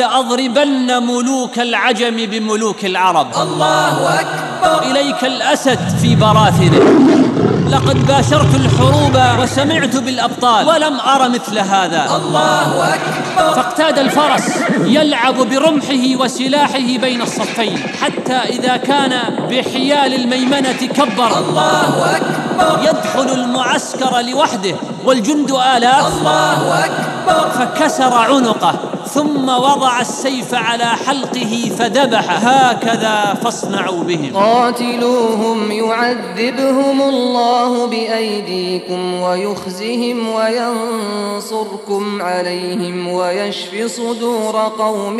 لأضربن ملوك العجم بملوك العرب. الله أكبر. إليك الأسد في براثنه. لقد باشرت الحروب وسمعت بالأبطال ولم أر مثل هذا. الله أكبر. فاقتاد الفرس يلعب برمحه وسلاحه بين الصفين، حتى إذا كان بحيال الميمنة كبر. الله أكبر. يدخل المعسكر لوحده والجند آلاف. الله أكبر. فكسر عنقه ثم وضع السيف على حلقه فذبح. هكذا فاصنعوا بهم. قاتلوهم يعذبهم الله بأيديكم ويخزهم وينصركم عليهم ويشف صدور قوم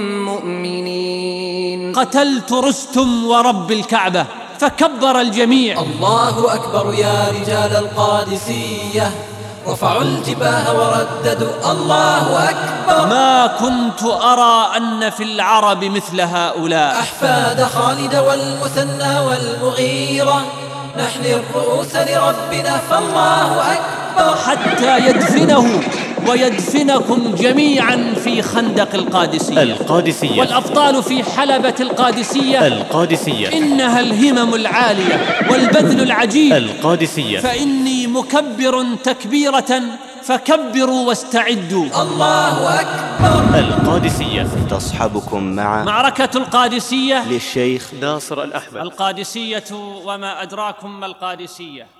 مؤمنين. قتلت رستم ورب الكعبة، فكبر الجميع. الله أكبر يا رجال القادسية، رفعوا الجباه ورددوا الله أكبر. ما كنت أرى أن في العرب مثل هؤلاء. أحفاد خالد والمثنى والمغيرة، نحن الرؤوس لربنا فالله أكبر. حتى يدفنه ويدفنكم جميعا في خندق القادسية. القادسية والأبطال في حلبة القادسية. القادسية إنها الهمم العالية والبذل العجيب. القادسية. فإني مكبر تكبيرة فكبروا واستعدوا. الله أكبر. القادسية. تصحبكم مع معركة القادسية للشيخ ناصر الأحمد. القادسية وما أدراكم ما القادسية.